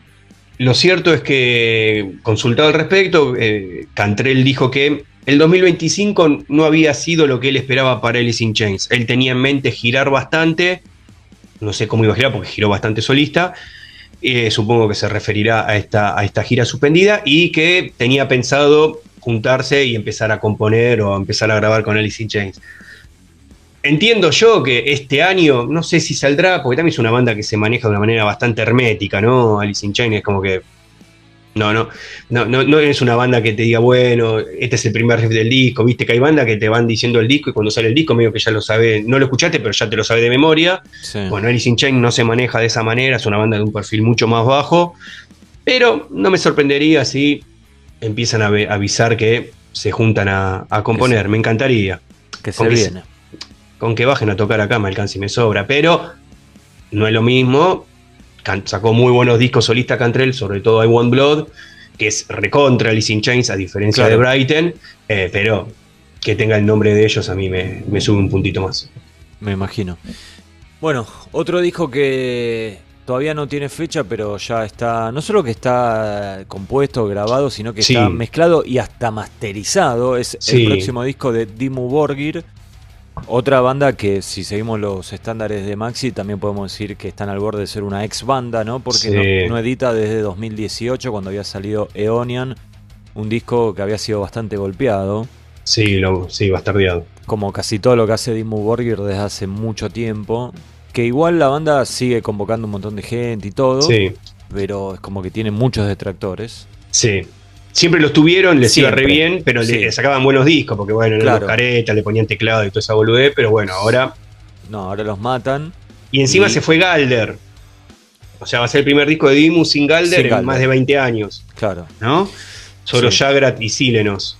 lo cierto es que, consultado al respecto, eh, Cantrell dijo que el dos mil veinticinco no había sido lo que él esperaba para Alice in Chains. Él tenía en mente girar bastante, no sé cómo iba a girar porque giró bastante solista. Eh, supongo que se referirá a esta, a esta gira suspendida y que tenía pensado juntarse y empezar a componer o a empezar a grabar con Alice in Chains. Entiendo yo que este año, no sé si saldrá, porque también es una banda que se maneja de una manera bastante hermética, ¿no? Alice in Chains es como que no, no, no, no, no es una banda que te diga, bueno, este es el primer riff del disco, viste que hay bandas que te van diciendo el disco y cuando sale el disco medio que ya lo sabes, no lo escuchaste, pero ya te lo sabes de memoria. Sí. Bueno, Alice in Chains no se maneja de esa manera, es una banda de un perfil mucho más bajo, pero no me sorprendería si empiezan a ve- a avisar que se juntan a, a componer, me encantaría. Que se Con que se- viene. Con que bajen a tocar acá me alcanza y me sobra, pero no es lo mismo. Can- sacó muy buenos discos solistas Cantrell, sobre todo I Want Blood, que es recontra Alice in Chains a diferencia Claro. de Brighton, eh, pero que tenga el nombre de ellos a mí me, me sube un puntito más. Me imagino. Bueno, otro disco que todavía no tiene fecha, pero ya está, no solo que está compuesto, grabado, sino que Sí. está mezclado y hasta masterizado. Es Sí. el próximo disco de Dimmu Borgir. Otra banda que, si seguimos los estándares de Maxi, también podemos decir que están al borde de ser una ex banda, ¿no? Porque Sí. no, no edita desde dos mil dieciocho, cuando había salido Eonian, un disco que había sido bastante golpeado, Sí, lo, sí, bastardeado. como casi todo lo que hace Dimmu Borgir desde hace mucho tiempo. Que igual la banda sigue convocando un montón de gente y todo, Sí, pero es como que tiene muchos detractores. sí. Siempre los tuvieron, les iba Siempre. re bien, pero Sí. le sacaban buenos discos, porque bueno, eran Claro. unos caretas, le ponían teclado y toda esa boludez, pero bueno, ahora... No, ahora los matan. Y encima Y- se fue Galder. O sea, va a ser el primer disco de Dimmu sin Galder Sin en Galder. más de veinte años, Claro. ¿no? Solo Sí. Jagrat y Silenos.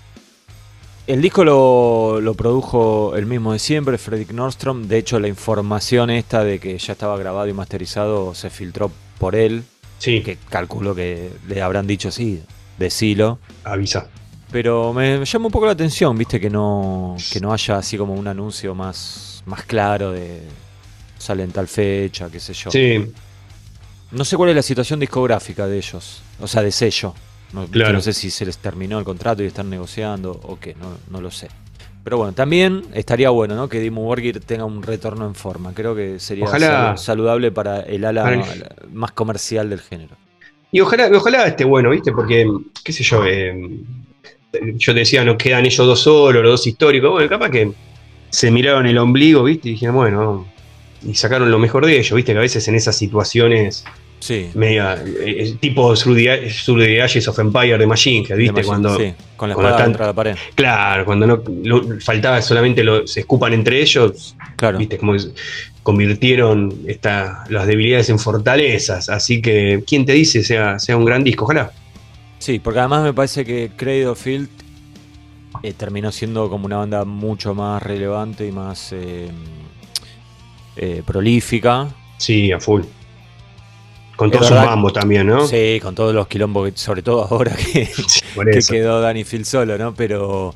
El disco lo, lo produjo el mismo de siempre, Fredrik Nordstrom. De hecho, la información esta de que ya estaba grabado y masterizado se filtró por él, Sí, que calculo que le habrán dicho sí, decilo. avisa. Pero me llama un poco la atención, viste, que no, que no haya así como un anuncio más, más claro de sale en tal fecha, qué sé yo. Sí, No sé cuál es la situación discográfica de ellos, o sea, de sello. No, viste, Claro. no sé si se les terminó el contrato y están negociando o qué, no, no lo sé. Pero bueno, también estaría bueno, ¿no?, que Dimmu Borgir tenga un retorno en forma. Creo que sería Ojalá. salu- saludable para el ala Para el- ala más comercial del género. y ojalá, ojalá esté bueno, ¿viste? Porque, qué sé yo, eh, yo te decía, nos quedan ellos dos solos, los dos históricos. Bueno, capaz que se miraron el ombligo, ¿viste? Y dijeron, bueno, y sacaron lo mejor de ellos, viste que a veces en esas situaciones sí. media, eh, tipo Through the, Through the Ashes of Empire de Machine Head, viste, Machine, cuando, sí, con la cuando espada están, contra la pared. claro, cuando no lo, faltaba solamente lo, se escupan entre ellos, Claro. viste, como convirtieron esta, las debilidades en fortalezas, así que quién te dice sea, sea un gran disco, ojalá. Sí, porque además me parece que Cradle of Filth eh, terminó siendo como una banda mucho más relevante y más eh, eh, prolífica. Sí, a full. Con Es todos sus verdad, mambos también, ¿no? Sí, con todos los quilombos, que, sobre todo ahora que, Sí, por que eso. quedó Danny Field solo, ¿no? Pero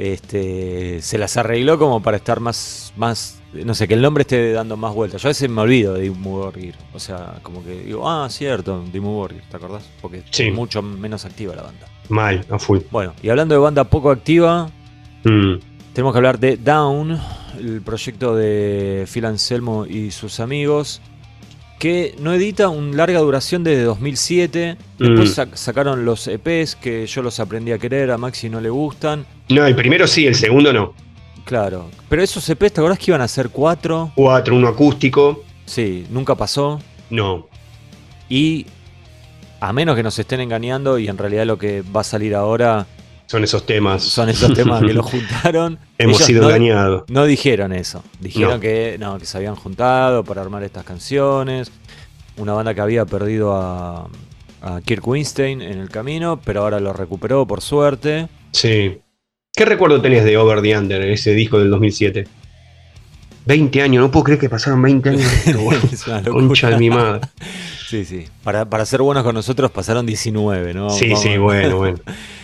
este se las arregló como para estar más, más, no sé, que el nombre esté dando más vueltas. Yo a veces me olvido de Dimmu Borgir. O sea, como que digo, ah, cierto, Dimmu Borgir, ¿te acordás? Porque Sí. es mucho menos activa la banda. Mal, a full. Bueno, y hablando de banda poco activa, Mm. tenemos que hablar de Down, el proyecto de Phil Anselmo y sus amigos, que no edita una larga duración desde dos mil siete. Después Mm. sac- sacaron los E Pes, que yo los aprendí a querer, a Maxi no le gustan. No, el primero sí, el segundo no. Claro, pero esos E Pes, ¿te acordás que iban a ser cuatro? Cuatro, uno acústico. Sí, nunca pasó. No. Y a menos que nos estén engañando, y en realidad lo que va a salir ahora Son esos temas. son esos temas que los juntaron. Hemos Ellos sido no, engañados. No dijeron eso. Dijeron No. que no, que se habían juntado para armar estas canciones. Una banda que había perdido a, a Kirk Windstein en el camino, pero ahora lo recuperó por suerte. Sí. ¿Qué recuerdo tenés de Over the Under, ese disco del dos mil siete? veinte años, no puedo creer que pasaron veinte años de esto, boludo. Es una locura. Concha de mi madre. Sí, sí. Para, para ser buenos con nosotros pasaron diecinueve, ¿no? Sí, Vamos- sí, bueno, bueno.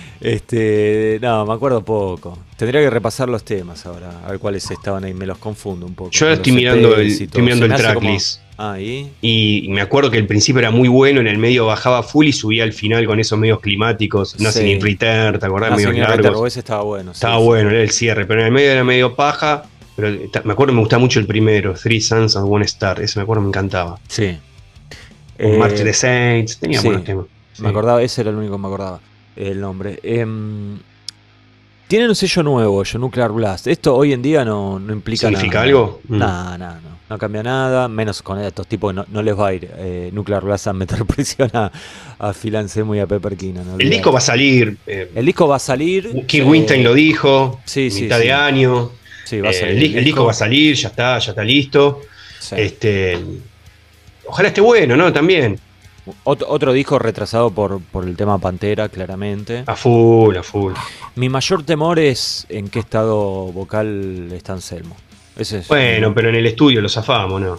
Este, no, me acuerdo poco. Tendría que repasar los temas ahora, a ver cuáles estaban ahí, me los confundo un poco. Yo Los estoy mirando E Pes el, y estoy todo. mirando Se el me hace como- tracklist. Ah, ¿y? Y me acuerdo que el principio era muy bueno, en el medio bajaba full y subía al final con esos medios climáticos. Sí. Nothing in Return, ¿te acordás? Nothing Medios in Return, largos. ese estaba bueno. sí, Estaba sí. bueno, era el cierre, pero en el medio era medio paja. Pero me acuerdo, me gustaba mucho el primero, Three Suns and One Star. Ese me acuerdo, me encantaba. Sí. Con Eh, March the Saints, tenía sí, buenos temas. Me acordaba, ese era el único que me acordaba, el nombre. Em, tienen un sello nuevo, ellos, Nuclear Blast. Esto hoy en día no, no implica ¿Significa nada. algo? Mm. No, no, no. No cambia nada, menos con estos tipos que no, no les va a ir eh, Nuclear Blast a meter presión a, a Phil Anselmo y a Pepper Keenan. El disco va a salir. Eh, El disco va a salir. Kirk eh, Windstein lo dijo. sí, sí, mitad sí. de año. Sí, va a Eh, salir. el, di- el disco va a salir, ya está, ya está listo. Sí. Este, ojalá esté bueno, ¿no? También. Ot- otro disco retrasado por, por el tema Pantera, claramente. A full, a full. Mi mayor temor es en qué estado vocal está Anselmo. Ese es Bueno, pero en el estudio lo zafamos, ¿no?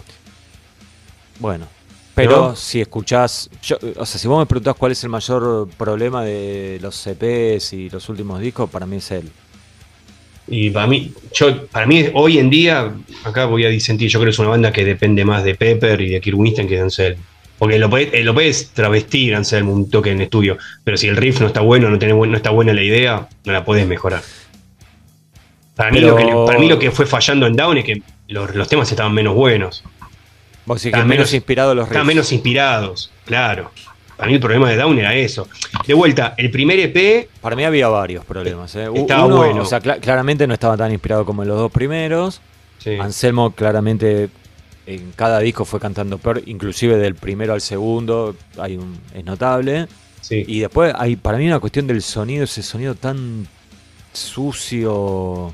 Bueno, pero ¿No? si escuchás, yo, o sea, si vos me preguntás cuál es el mayor problema de los E Pes y los últimos discos, para mí es él. Y para mí, yo, para mí hoy en día, acá voy a disentir, yo creo que es una banda que depende más de Pepper y de Kirk Windstein que de Anselmo. Porque lo podés, eh, lo podés travestir, Anselmo, un toque en estudio. Pero si el riff no está bueno, no, tenés, bu- no está buena la idea, no la podés mejorar. Para mí, Pero- lo que, le- para mí lo que fue fallando en Down es que los, los temas estaban menos buenos. Vos decís que Estaban menos, menos- inspirado los Estaban riffs. menos inspirados, claro. Para mí el problema de Down era eso. De vuelta, el primer E P, Para mí había varios problemas. ¿eh? U- Estaba Uno, bueno. O sea, cla- claramente no estaba tan inspirado como en los dos primeros. sí, Anselmo claramente en cada disco fue cantando peor, inclusive del primero al segundo, hay un, es notable. sí. Y después hay para mí una cuestión del sonido, ese sonido tan sucio,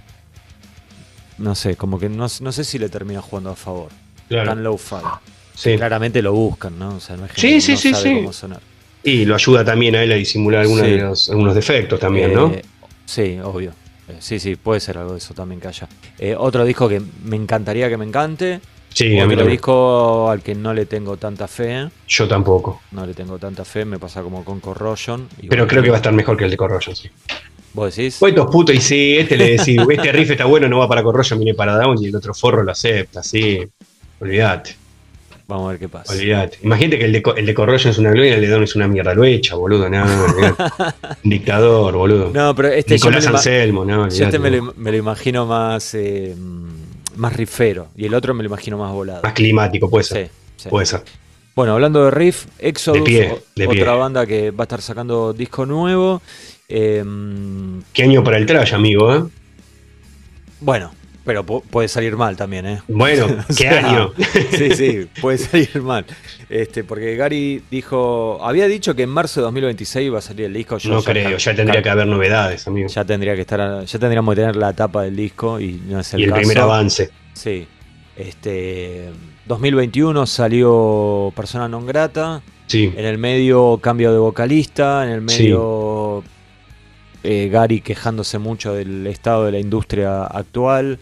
no sé, como que no, no sé si le termina jugando a favor. claro, Tan low-fi. sí. Claramente lo buscan, ¿no? O sea, no es Sí, gente que sí, no sí, sabe sí. cómo sonar. Y lo ayuda también a él a disimular algunos, Sí. de los, algunos defectos también, ¿no? Eh, Sí, obvio. Eh, Sí, sí, puede ser algo de eso también que haya. Eh, otro disco que me encantaría que me encante. Sí, a mí Otro también. disco al que no le tengo tanta fe. Yo tampoco. No le tengo tanta fe, me pasa como con Corrosion. Y Pero bueno, creo que va a estar mejor que el de Corrosion, sí. ¿Vos decís? Vos estos putos, y sí, este le decís, este riff está bueno, no va para Corrosion, viene para Down, y el otro forro lo acepta, sí. Olvídate, Vamos a ver qué pasa. olvídate. Imagínate que el de, Co- el de Corrosion es una gloria y el de Down es una mierda. Lo echa, boludo, no, olvídate. Un dictador, boludo. No, pero este yo, me Nicolás lo, ima- Anselmo, no, yo olvídate. este me lo, me lo imagino más, eh, más rifero. Y el otro me lo imagino más volado. Más climático, puede ser. Sí, sí. Puede ser. Bueno, hablando de riff, Exodus, De pie, de o- otra pie. banda que va a estar sacando disco nuevo. Eh, Qué año para el trash, amigo, ¿eh? bueno, pero pu- puede salir mal también, ¿eh? Bueno, O ¿qué sea, año? Sí, sí, puede salir mal. Este, porque Gary dijo, había dicho que en marzo de dos mil veintiséis iba a salir el disco. Yo No ya, creo, cal- ya tendría cal- que haber novedades, amigo. ya tendría que estar, ya tendríamos que tener la tapa del disco y no es el Y el primer caso. avance. Sí. Este, dos mil veintiuno salió Persona Non Grata. Sí, En el medio cambio de vocalista. En el sí. medio eh, Gary quejándose mucho del estado de la industria actual.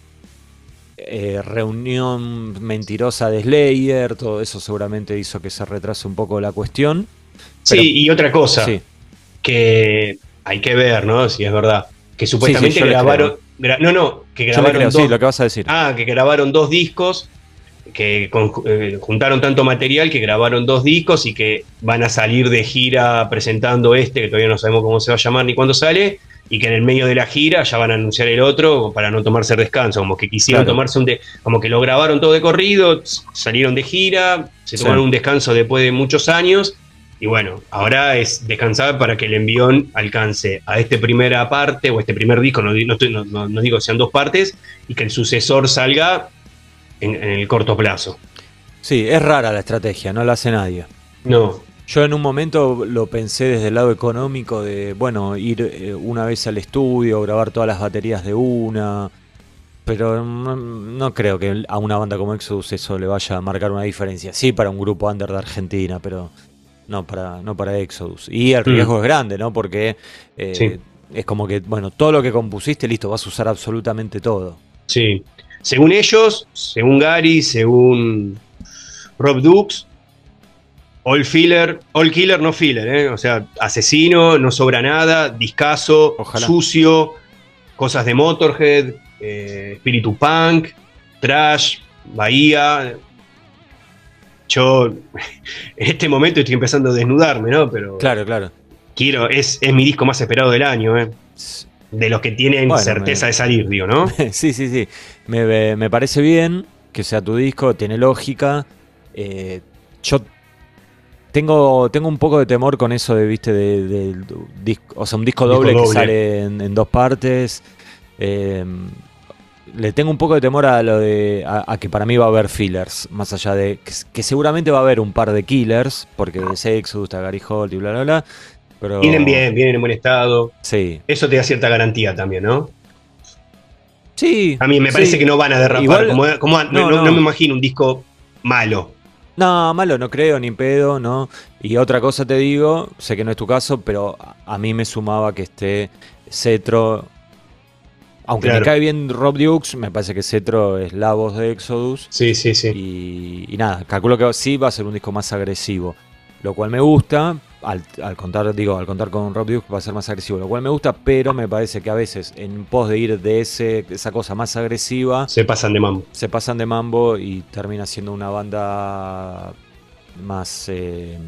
Eh, reunión mentirosa de Slayer. Todo eso seguramente hizo que se retrase un poco la cuestión. Sí, Pero y otra cosa, sí, que hay que ver, ¿no? Si es verdad. Que sí, sí, supuestamente yo les grabaron. creo. gra- no, no, que Yo le grabaron creo, sí, dos. lo que vas a decir. Ah, que grabaron dos discos, que con- eh, juntaron tanto material que grabaron dos discos y que van a salir de gira presentando este, que todavía no sabemos cómo se va a llamar ni cuándo sale, y que en el medio de la gira ya van a anunciar el otro para no tomarse descanso, como que quisieron Claro. tomarse un de, como que lo grabaron todo de corrido, salieron de gira, se Sí. tomaron un descanso después de muchos años. Y bueno, ahora es descansar para que el envión alcance a esta primera parte o este primer disco, no, di- no, estoy- no- no- no digo que sean dos partes, y que el sucesor salga en, en el corto plazo. Sí, es rara la estrategia, no la hace nadie. No, Yo en un momento lo pensé desde el lado económico de, bueno, ir eh, una vez al estudio, grabar todas las baterías de una, pero no, no creo que a una banda como Exodus eso le vaya a marcar una diferencia. Sí para un grupo under de Argentina, pero no para, no para Exodus. Y el riesgo Mm. es grande, ¿no? Porque eh, Sí. es como que, bueno, todo lo que compusiste, listo, vas a usar absolutamente todo. sí. Según ellos, según Gary, según Rob Dukes, all filler, all killer, no filler, ¿eh? O sea, asesino, no sobra nada, discazo, Ojalá. sucio, cosas de Motorhead, eh, espíritu punk, trash, Bahía. Yo en este momento estoy empezando a desnudarme, ¿no? Pero Claro, claro. quiero, es, es mi disco más esperado del año, ¿eh? De los que tienen Bueno, certeza me- de salir, digo, ¿no? Sí, sí, sí. Me, me parece bien que sea tu disco, tiene lógica. Eh, yo tengo, tengo un poco de temor con eso de, viste, de, de- de disco, o sea, un disco Disco doble que doble. sale en, en dos partes. Eh, le tengo un poco de temor a lo de a, a que para mí va a haber fillers, más allá de que, que seguramente va a haber un par de killers, porque es Exodus, está Gary Holt y bla, bla, bla. Pero Vienen bien, vienen en buen estado. sí. Eso te da cierta garantía también, ¿no? Sí. A mí me parece sí. que no van a derrapar. Igual- como, como- no, no, no- no no. me imagino un disco malo. No, malo no creo, ni pedo, ¿no? Y otra cosa te digo, sé que no es tu caso, pero a- a mí me sumaba que esté Cetro. Aunque Claro. me cae bien Rob Dukes, me parece que Cetro es la voz de Exodus. Sí, sí, sí. Y, y nada, calculo que sí va a ser un disco más agresivo. Lo cual me gusta, al, al contar, digo, al contar con Rob Dukes va a ser más agresivo, lo cual me gusta, pero me parece que a veces, en pos de ir de ese, esa cosa más agresiva, Se pasan de mambo. se pasan de mambo y termina siendo una banda más, eh,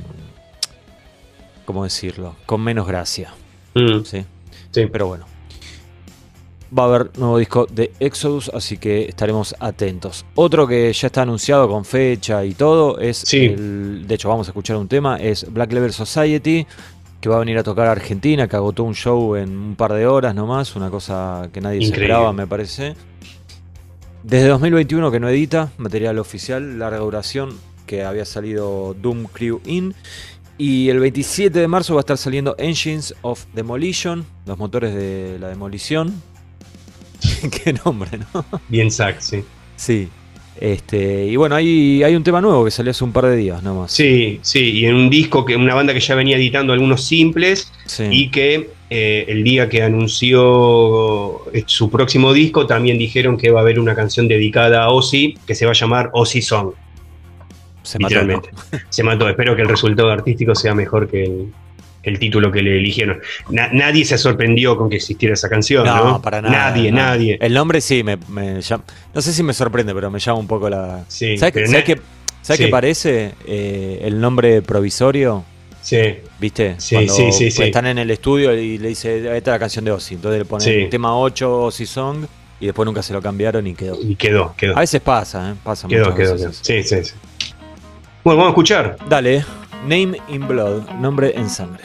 ¿cómo decirlo? Con menos gracia, Mm, ¿sí? sí. Pero bueno. Va a haber nuevo disco de Exodus, así que estaremos atentos. Otro que ya está anunciado con fecha y todo es, Sí. el, de hecho vamos a escuchar un tema, es Black Level Society, que va a venir a tocar a Argentina, que agotó un show en un par de horas nomás, una cosa que nadie se Increíble. esperaba, me parece. Desde dos mil veintiuno que no edita material oficial, larga duración, que había salido Doom Crew In. Y el veintisiete de marzo va a estar saliendo Engines of Demolition, los motores de la demolición. Qué nombre, ¿no? Bien sax, sí. Sí. Este, y bueno, hay, hay un tema nuevo que salió hace un par de días nomás. Sí, sí. Y en un disco, que una banda que ya venía editando algunos simples Sí. y que eh, el día que anunció eh, su próximo disco también dijeron que va a haber una canción dedicada a Ozzy que se va a llamar Ozzy Song. Se mató, Literalmente. Se mató. Espero que el resultado artístico sea mejor que el, que el título que le eligieron. Na- nadie se sorprendió con que existiera esa canción, ¿no? ¿no? No, para nada. Nadie, no. nadie. El nombre sí, me, me llama- no sé si me sorprende, pero me llama un poco la... Sí, ¿Sabes, qué- pero ¿sabes na- qué, ¿sabes sí. qué parece? Eh, el nombre provisorio, Sí, ¿viste? Sí, Cuando sí, sí, sí. están en el estudio y le dice, esta es la canción de Ozzy. Entonces le ponen Sí. tema ocho, Ozzy Song, y después nunca se lo cambiaron y quedó. y quedó, quedó. A veces pasa, ¿eh? Pasa Quedó, muchas quedó, veces quedó. eso. Sí, sí, sí. Bueno, vamos a escuchar. Dale, Name in Blood, nombre en sangre.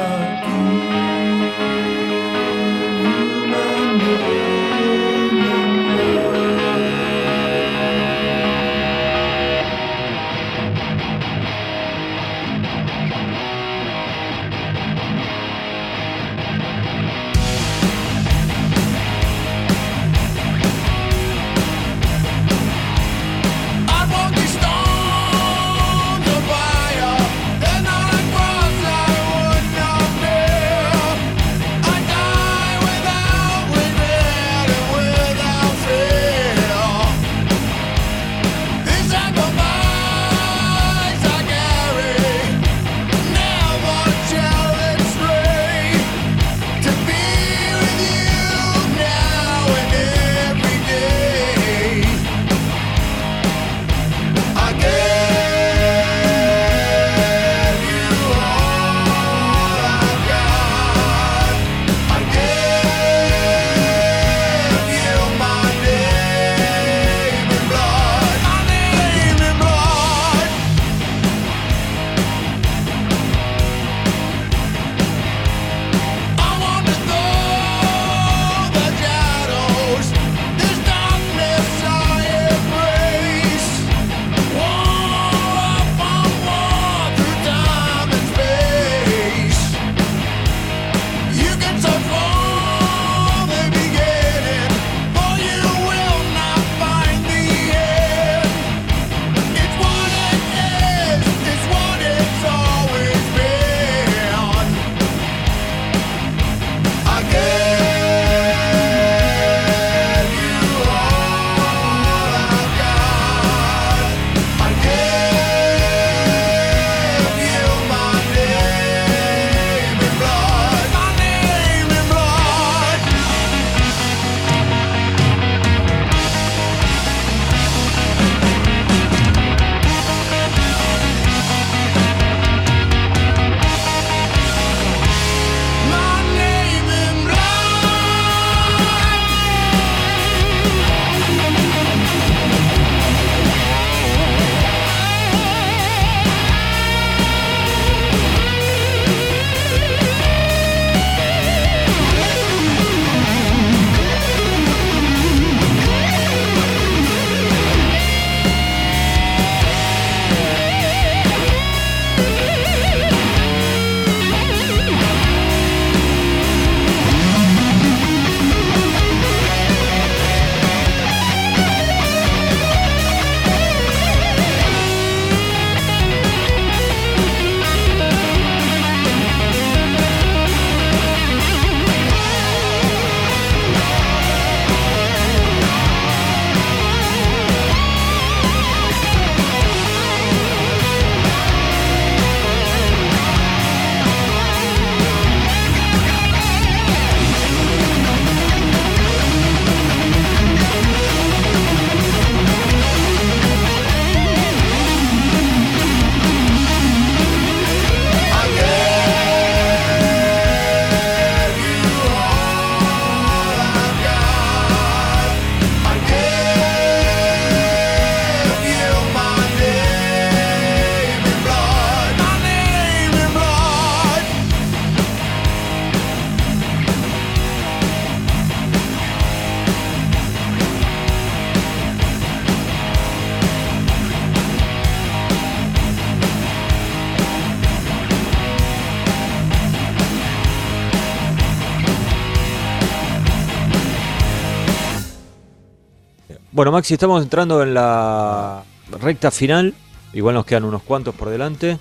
Bueno, Maxi, estamos entrando en la recta final. Igual nos quedan unos cuantos por delante.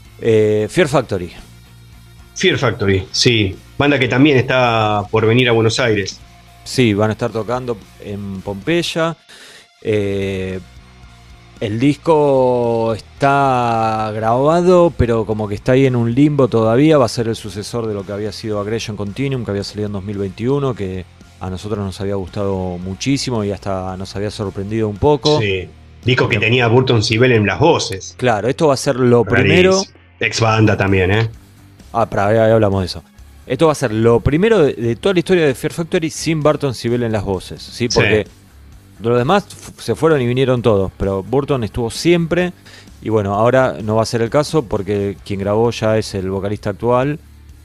Eh, Fear Factory. Fear Factory, sí. Banda que también está por venir a Buenos Aires. Sí, van a estar tocando en Pompeya. Eh, el disco está grabado, pero como que está ahí en un limbo todavía. Va a ser el sucesor de lo que había sido Aggression Continuum, que había salido en dos mil veintiuno, que a nosotros nos había gustado muchísimo y hasta nos había sorprendido un poco. Sí. Disco que tenía Burton Sibel en las voces. Claro, esto va a ser lo primero. Ex banda también, ¿eh? Ah, para ahí hablamos de eso. Esto va a ser lo primero de, de toda la historia de Fear Factory sin Burton Sibel en las voces, ¿sí? Porque sí. Los demás f- se fueron y vinieron todos, pero Burton estuvo siempre. Y bueno, ahora no va a ser el caso porque quien grabó ya es el vocalista actual.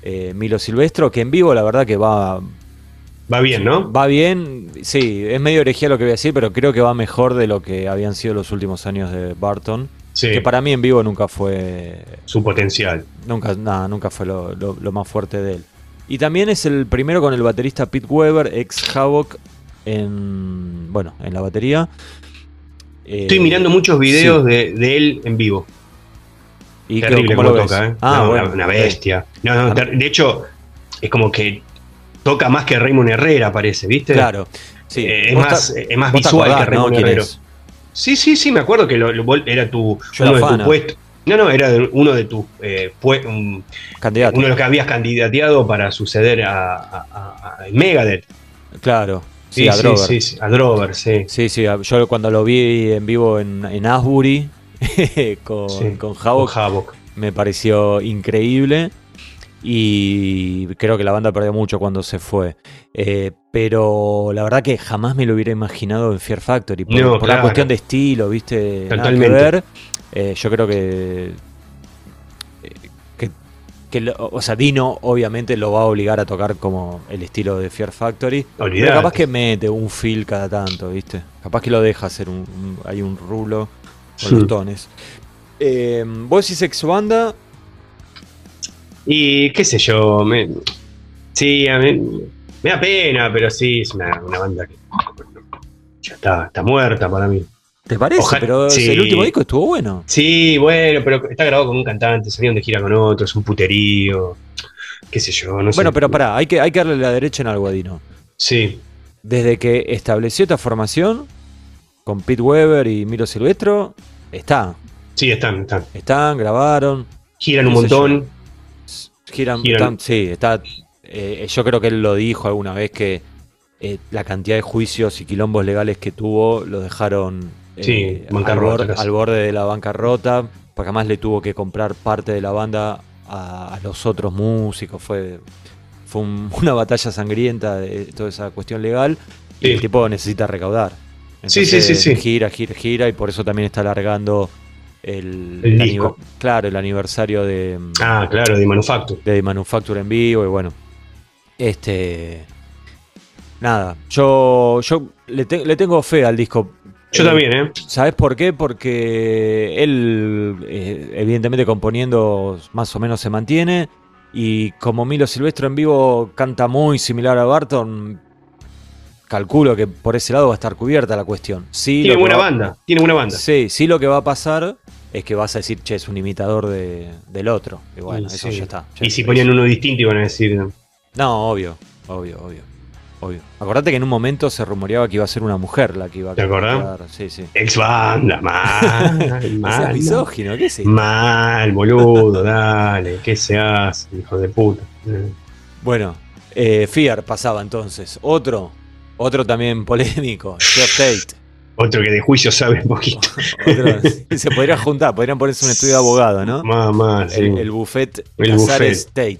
eh, Milo Silvestro, que en vivo la verdad que va... Va bien, ¿no? Va bien, sí, es medio herejía lo que voy a decir, pero creo que va mejor de lo que habían sido los últimos años de Barton. Sí. Que para mí en vivo nunca fue... Su potencial. Nunca, nada, nunca fue lo, lo, lo más fuerte de él. Y también es el primero con el baterista Pete Weber, ex Havoc, en, bueno, en la batería. Estoy eh, mirando muchos videos sí. de, de él en vivo. Y Terrible ¿cómo como lo toca, ves? ¿eh? Ah, No, bueno, una, una ok. bestia. No, no, ter- de hecho, es como que toca más que Raymond Herrera, parece, ¿viste? Claro, sí. Eh, es, Vos más, ta- es más vos te visual acordás, que Raymond ¿no? ¿Quién Herrera. es? Sí, sí, sí, me acuerdo que lo, lo- vos- era tu, Yo uno era de fan, tus puestos. No, no, era de- uno de tus eh, pue- un- Candidato. uno de los que habías candidateado para suceder a, a- a- a Megadeth. Claro, sí, Sí, a sí, Drover. sí, sí, a Drover, sí. Sí, sí, a- yo cuando lo vi en vivo en, en Asbury con, Sí, con Havoc, con Havoc. me pareció increíble y creo que la banda perdió mucho cuando se fue. Eh, pero la verdad que jamás me lo hubiera imaginado en Fear Factory. Por, No, por claro. la cuestión de estilo, ¿viste? Nada que Totalmente. ver. Eh, yo creo que, eh, que, que lo- o sea, Dino obviamente lo va a obligar a tocar como el estilo de Fear Factory. Olvidate. Pero capaz que mete un feel cada tanto, ¿viste? Capaz que lo deja hacer un, un- hay un rulo con Sí. los tones. Eh, vos decís ex banda. Y qué sé yo, me, sí, a mí me da pena, pero sí, es una, una banda que ya está, está muerta para mí. ¿Te parece? Ojalá- Pero sí. el último disco estuvo bueno. Sí, bueno, pero está grabado con un cantante, salieron de gira con otro, es un puterío, qué sé yo, no sé. Bueno, pero pará, hay que, hay que darle la derecha en algo a Dino. Sí, Desde que estableció esta formación, con Pete Weber y Milo Silvestro, está. sí, están, están. Están, grabaron, Giran un qué sé yo. montón. giran, Giran. están- sí, está. eh, yo creo que él lo dijo alguna vez que eh, la cantidad de juicios y quilombos legales que tuvo lo dejaron eh, Sí, al, bancarrota bor- casi. al borde de la bancarrota, porque además le tuvo que comprar parte de la banda a, a los otros músicos. Fue, fue un- una batalla sangrienta de toda esa cuestión legal y Sí. el tipo necesita recaudar. Sí, sí, sí, sí. Gira, gira, gira y por eso también está alargando el, El el disco. aniver- claro, el aniversario de, Ah, claro, de Manufacture. de The Manufacture en vivo y bueno. Este. Nada, yo, yo le, te- le tengo fe al disco. Yo Eh, también, ¿eh? ¿Sabes por qué? Porque él, eh, evidentemente, componiendo más o menos se mantiene. Y como Milo Silvestro en vivo canta muy similar a Barton, calculo que por ese lado va a estar cubierta la cuestión. Sí, Tiene lo que buena va- banda, tiene buena banda. Sí, sí, lo que va a pasar es que vas a decir, che, es un imitador de, del otro. Y bueno, Y eso sí. ya está. ya Y si está. ponían uno distinto iban a decir, No, obvio, obvio, obvio, obvio. Acordate que en un momento se rumoreaba que iba a ser una mujer la que iba a ¿Te acordás? cantar. Sí, sí. ex banda, mal, No seas mal. misógino, ¿qué es esto? Mal, boludo, dale, ¿qué se hace, hijo de puta? Bueno, eh, Fear pasaba entonces. Otro, otro también polémico, Jeff Tate. Otro que de juicio sabe un poquito. Otro- se podría juntar, podrían ponerse un estudio de abogado, ¿no? Mamá, sí. El, el buffet El Casares Tate.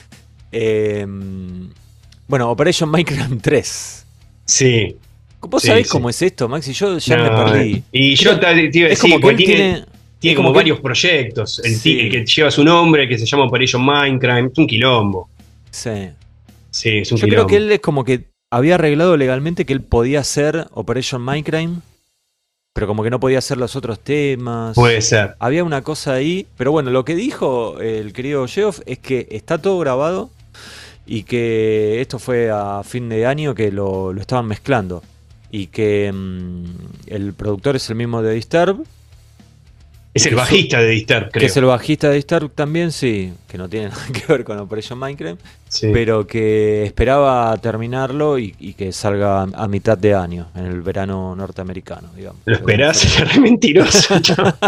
Eh, bueno, Operation Minecraft tres. Sí. ¿Vos Sí, sabés sí. cómo es esto, Maxi? Yo ya No, me perdí. Y yo Creo- te, te iba a es decir, como que porque él tiene, tiene, tiene es como, como que- varios proyectos. El, Sí. ti- el que lleva su nombre, que se llama Operation Minecraft, es un quilombo. Sí. Sí, es un Yo quilombo. creo que él es como que había arreglado legalmente que él podía hacer Operation Mindcrime, pero como que no podía hacer los otros temas. Puede ser. Había una cosa ahí, pero bueno, lo que dijo el querido Geoff es que está todo grabado y que esto fue a fin de año que lo, lo estaban mezclando y que mm, el productor es el mismo de Disturbed. Es que el su- bajista de Disturbed, creo. Que es el bajista de Disturbed también, sí, que no tiene nada que ver con Operation Mindcrime. Sí. Pero que esperaba terminarlo y, y que salga a mitad de año, en el verano norteamericano, digamos. ¿Lo esperás? Es re mentiroso.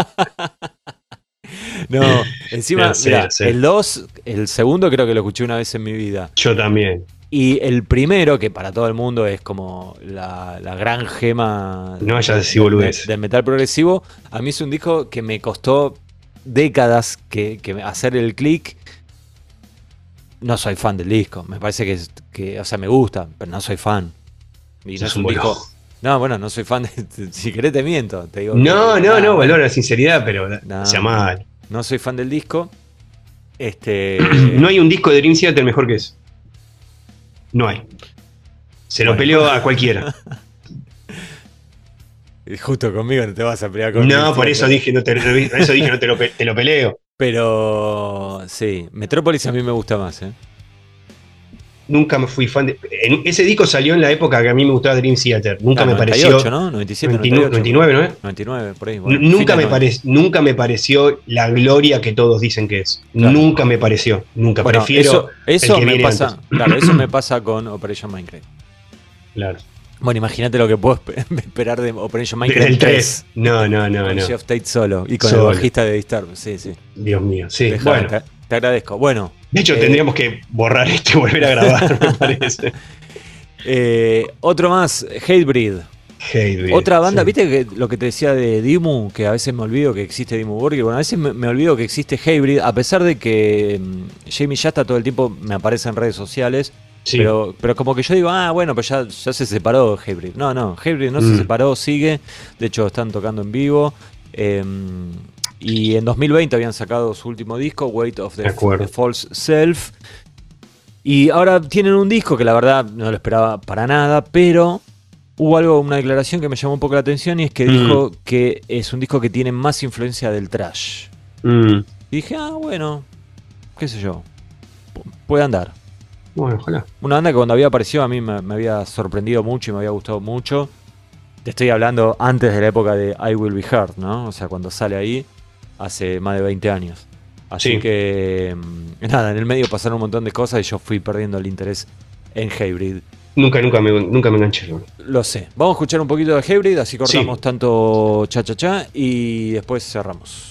No, encima, No sé, mirá, no sé. el dos, el segundo creo que lo escuché una vez en mi vida. Yo también. Y el primero, que para todo el mundo es como la, la gran gema No vayas a decir del- boludez. del metal progresivo, a mí es un disco que me costó décadas que, que hacer el clic. No soy fan del disco, me parece que, es- que, o sea, me gusta, pero no soy fan. Y no Sos es un un disco. boludo. No, bueno, no soy fan de. Si querés te miento, te digo. No, que- no, nah, no, valoro la sinceridad, pero No. sea mal. No soy fan del disco. Este... No hay un disco de Dream Theater mejor que eso. No hay. Se lo bueno. peleo a cualquiera. Justo conmigo no te vas a pelear con No, por eso dije, no te, por eso dije no te lo, te lo peleo. Pero sí, Metrópolis a mí me gusta más, ¿eh? Nunca me fui fan de. En, ese disco salió en la época que a mí me gustaba Dream Theater. Nunca no, me noventa y ocho, pareció. ¿no? noventa y siete, noventa y nueve, ¿no es? noventa y nueve, por ahí. Bueno, nunca, me pare, nunca me pareció la gloria que todos dicen que es. Claro. Nunca me pareció. Nunca. Bueno, prefiero. Eso, eso el que me viene pasa. antes. Claro, eso me pasa con Operation Minecraft. Claro. Bueno, imagínate lo que puedo esperar de Operation Minecraft. El tres. No, no, no. Con no. Jeff Tate solo. Y con solo. el bajista de Disturbed. Sí, sí. Dios mío. Sí. Deja, bueno. Te, te agradezco. Bueno. De hecho, eh, tendríamos que borrar esto y volver a grabar, me parece. Eh, otro más, Hatebreed. Hatebreed. Otra banda, sí. ¿viste que lo que te decía de Dimmu? Que a veces me olvido que existe Dimmu Borgir. Bueno, a veces me, me olvido que existe Hatebreed, a pesar de que um, Jamie Jasta todo el tiempo me aparece en redes sociales. Sí. Pero, pero como que yo digo, ah, bueno, pues ya, ya se separó Hatebreed. No, no, Hatebreed no mm. se separó, sigue. De hecho, están tocando en vivo. Eh, y en dos mil veinte habían sacado su último disco, Weight of the, the False Self. Y ahora tienen un disco que la verdad no lo esperaba para nada, pero hubo algo, una declaración que me llamó un poco la atención y es que mm. dijo que es un disco que tiene más influencia del thrash. Mm. Y dije, ah, bueno, qué sé yo, puede andar. Bueno, ojalá. Una banda que cuando había aparecido a mí me, me había sorprendido mucho y me había gustado mucho. Te estoy hablando antes de la época de I Will Be Heard, ¿no? O sea, cuando sale ahí, hace más de veinte años. Así sí. que, nada, en el medio pasaron un montón de cosas y yo fui perdiendo el interés en Hatebreed. Nunca, nunca me, nunca me enganché. ¿No? Lo sé. Vamos a escuchar un poquito de Hatebreed, así cortamos sí. tanto cha cha cha y después cerramos.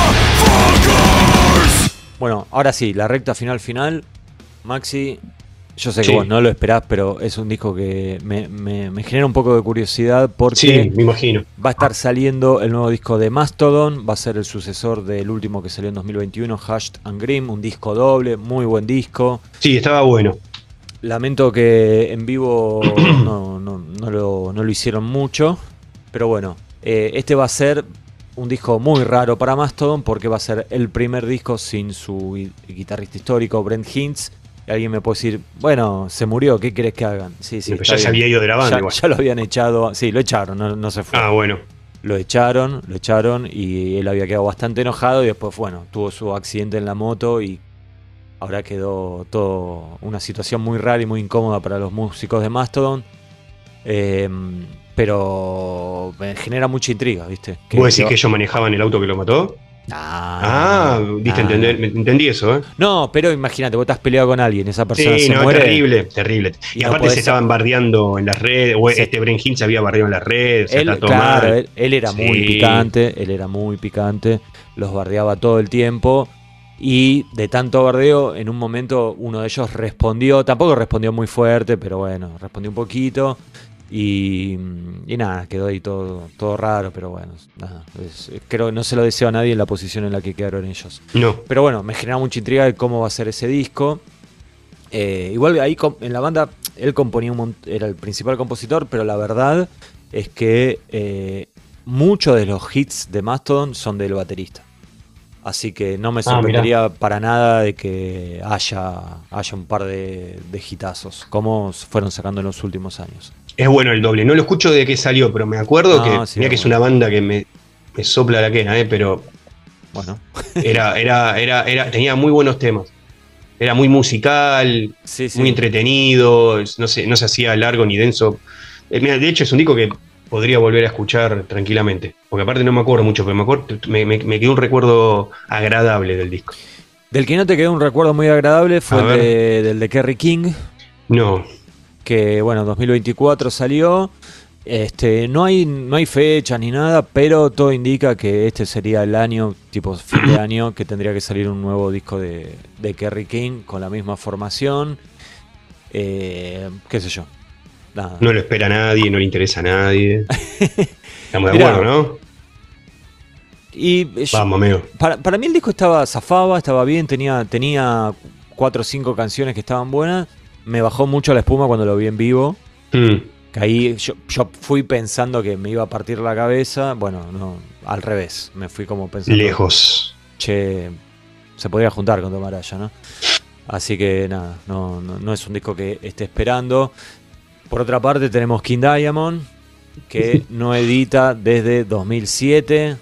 Ahora sí, la recta final final. Maxi, Yo sé que Sí. vos no lo esperás, pero es un disco que me, me- me genera un poco de curiosidad porque Sí, me imagino. va a estar saliendo el nuevo disco de Mastodon, va a ser el sucesor del último que salió en dos mil veintiuno, Hushed and Grim, un disco doble, muy buen disco. Sí, estaba bueno. Lamento que en vivo no, no- no lo, no lo hicieron mucho, pero bueno, eh, este va a ser un disco muy raro para Mastodon porque va a ser el primer disco sin su gui- guitarrista histórico, Brent Hintz. Y alguien me puede decir, bueno, se murió, ¿qué querés que hagan? Sí, sí, Pero está ya se bien. había ido de la banda Ya, igual. ya lo habían echado, sí, lo echaron, no, no se fue. Ah, bueno. Lo echaron, lo echaron y él había quedado bastante enojado y después, bueno, tuvo su accidente en la moto y ahora quedó todo una situación muy rara y muy incómoda para los músicos de Mastodon. Eh, pero me genera mucha intriga, ¿viste? Que, ¿Vos decís que- que ellos manejaban el auto que lo mató? No, Ah, no, no, diste no, entender, no. entendí eso, ¿eh? No, pero imagínate, vos estás peleado con alguien, esa persona Sí, se no, muere. terrible, terrible. y Y, no aparte podés se sa- estaban bardeando en las redes, o Se- este Brent Hinch se había bardeado en las redes, o sea, está Él, todo claro, mal. él, él era muy Sí. picante, él era muy picante, los bardeaba todo el tiempo y de tanto bardeo, en un momento uno de ellos respondió, tampoco respondió muy fuerte, pero bueno, respondió un poquito y, y nada, quedó ahí todo, todo raro, pero bueno, nada, es- creo que no se lo deseo a nadie en la posición en la que quedaron ellos. No, Pero bueno, me genera mucha intriga de cómo va a ser ese disco. Eh, igual ahí com- en la banda él componía un mont- era el principal compositor, pero la verdad es que eh, muchos de los hits de Mastodon son del baterista. Así que no me Ah, sorprendería para nada de que haya, haya un par de, de hitazos, como fueron sacando en los últimos años. es bueno el doble. No lo escucho de qué salió, pero me acuerdo No, que, sí, mira que es bueno. una banda que me, me sopla la quena, ¿eh? Pero Bueno, era, era, era, era, tenía muy buenos temas. Era muy musical, sí, sí. muy entretenido, no se, no se hacía largo ni denso. Eh, mira, de hecho, es un disco que podría volver a escuchar tranquilamente. Porque aparte no me acuerdo mucho, pero me, acuerdo, me, me- me quedó un recuerdo agradable del disco. Del que no te quedó un recuerdo muy agradable fue A el ver. de, del de Kerry King, No, que bueno, dos mil veinticuatro salió. Este, no hay, no hay fecha ni nada, pero todo indica que este sería el año, tipo fin de año, que tendría que salir un nuevo disco de, de Kerry King con la misma formación. Eh, qué sé yo. Nada. no lo espera nadie, no le interesa a nadie. Estamos de Mirá, acuerdo, ¿no? Y eh, yo- Vamos, amigo. para, para mí el disco estaba zafaba, estaba bien, tenía, tenía cuatro o cinco canciones que estaban buenas. Me bajó mucho la espuma cuando lo vi en vivo. Mm, Que ahí yo, yo fui pensando que me iba a partir la cabeza. Bueno, no, al revés. Me fui como pensando. lejos. Che, se podría juntar con Tomaraya, ¿no? Así que nada, no, no, no es un disco que esté esperando. Por otra parte, tenemos King Diamond, que no edita desde dos mil siete.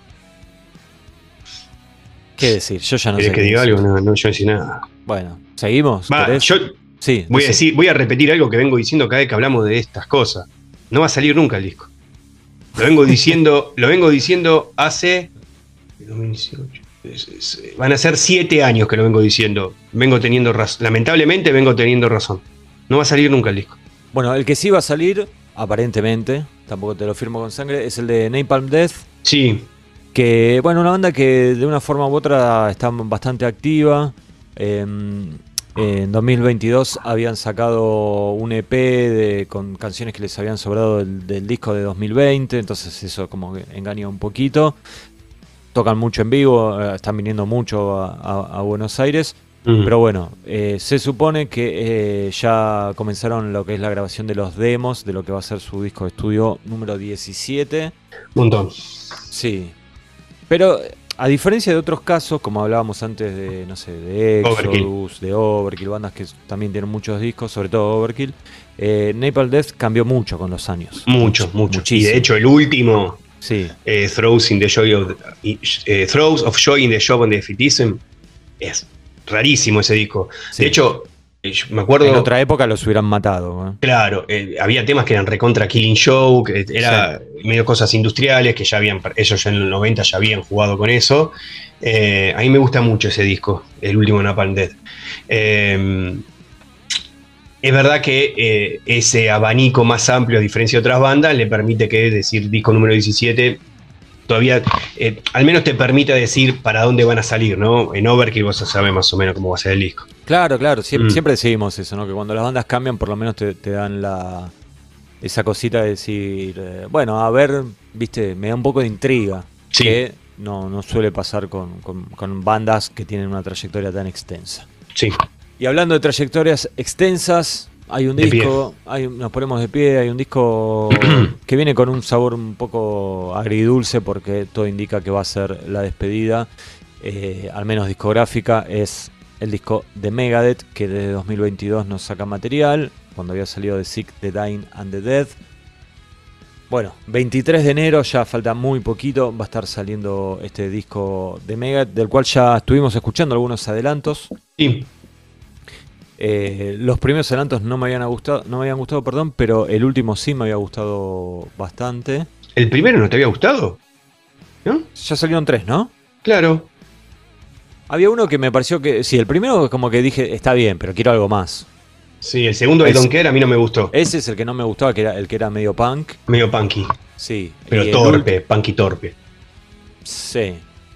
¿Qué decir? Yo ya no sé. ¿Querés que qué diga decir. algo? No, no, yo no sé nada. Bueno, ¿seguimos? Va, ¿Querés? yo Sí, voy a, decí. decir, voy a repetir algo que vengo diciendo cada vez que hablamos de estas cosas. No va a salir nunca el disco. Lo vengo diciendo, lo vengo diciendo hace dos mil dieciocho. Es- es- van a ser siete años que lo vengo diciendo. Vengo teniendo razón. Lamentablemente vengo teniendo razón. No va a salir nunca el disco. Bueno, el que sí va a salir, aparentemente, tampoco te lo firmo con sangre, es el de Napalm Death. Sí, Que, bueno, una banda que de una forma u otra está bastante activa. Eh, en dos mil veintidós habían sacado un E P de, con canciones que les habían sobrado del, del disco de dos mil veinte, entonces eso como que engaña un poquito. Tocan mucho en vivo, eh, están viniendo mucho a, a- a Buenos Aires. Mm. Pero bueno, eh, se supone que eh, ya comenzaron lo que es la grabación de los demos de lo que va a ser su disco de estudio número diecisiete. un montón. Sí. Pero a diferencia de otros casos, como hablábamos antes de, no sé, de Exodus, de Overkill, bandas que también tienen muchos discos, sobre todo Overkill, eh, Napalm Death cambió mucho con los años. Mucho, mucho. Y Muchísimo. de hecho, el último, Sí, eh, Throws in the Joy of eh, Throws of Joy in the Job and Defeatism, es rarísimo ese disco. sí. De hecho, eh, yo me acuerdo. En otra época los hubieran matado. ¿eh? Claro, eh, había temas que eran recontra Killing Show, que era medio cosas industriales, que ya habían, ellos ya en los noventa ya habían jugado con eso. Eh, a mí me gusta mucho ese disco, el último Napalm Death. Eh, es verdad que eh, ese abanico más amplio, a diferencia de otras bandas, le permite que decir disco número diecisiete, todavía, eh, al menos te permite decir para dónde van a salir, ¿no? En Overkill vos ya sabés más o menos cómo va a ser el disco. Claro, claro, siempre, Mm. siempre decimos eso, ¿no? Que cuando las bandas cambian, por lo menos te, te dan la esa cosita de decir, eh, bueno, a ver, viste, me da un poco de intriga, Sí. que no, no suele pasar con, con- con bandas que tienen una trayectoria tan extensa. Sí. Y hablando de trayectorias extensas, hay un De disco, hay, un- nos ponemos de pie, hay un disco que viene con un sabor un poco agridulce porque todo indica que va a ser la despedida, eh, al menos discográfica, es el disco de Megadeth, que desde dos mil veintidós nos saca material, cuando había salido The Sick, The Dying and The Dead. Bueno, veintitrés de enero, ya falta muy poquito, va a estar saliendo este disco de Megadeth, del cual ya estuvimos escuchando algunos adelantos. Sí. Eh, los primeros adelantos no me habían gustado, no me habían gustado, perdón, pero el último sí me había gustado bastante. ¿El primero no te había gustado? ¿No? Ya salieron tres, ¿no? Claro. Había uno que me pareció que, sí, el primero como que dije, está bien, pero quiero algo más. Sí, el segundo de Es- Don't Care a mí no me gustó. Ese es el que no me gustaba, que era el que era medio punk. Medio punky. Sí. Pero y el torpe, punky torpe. ult- Sí.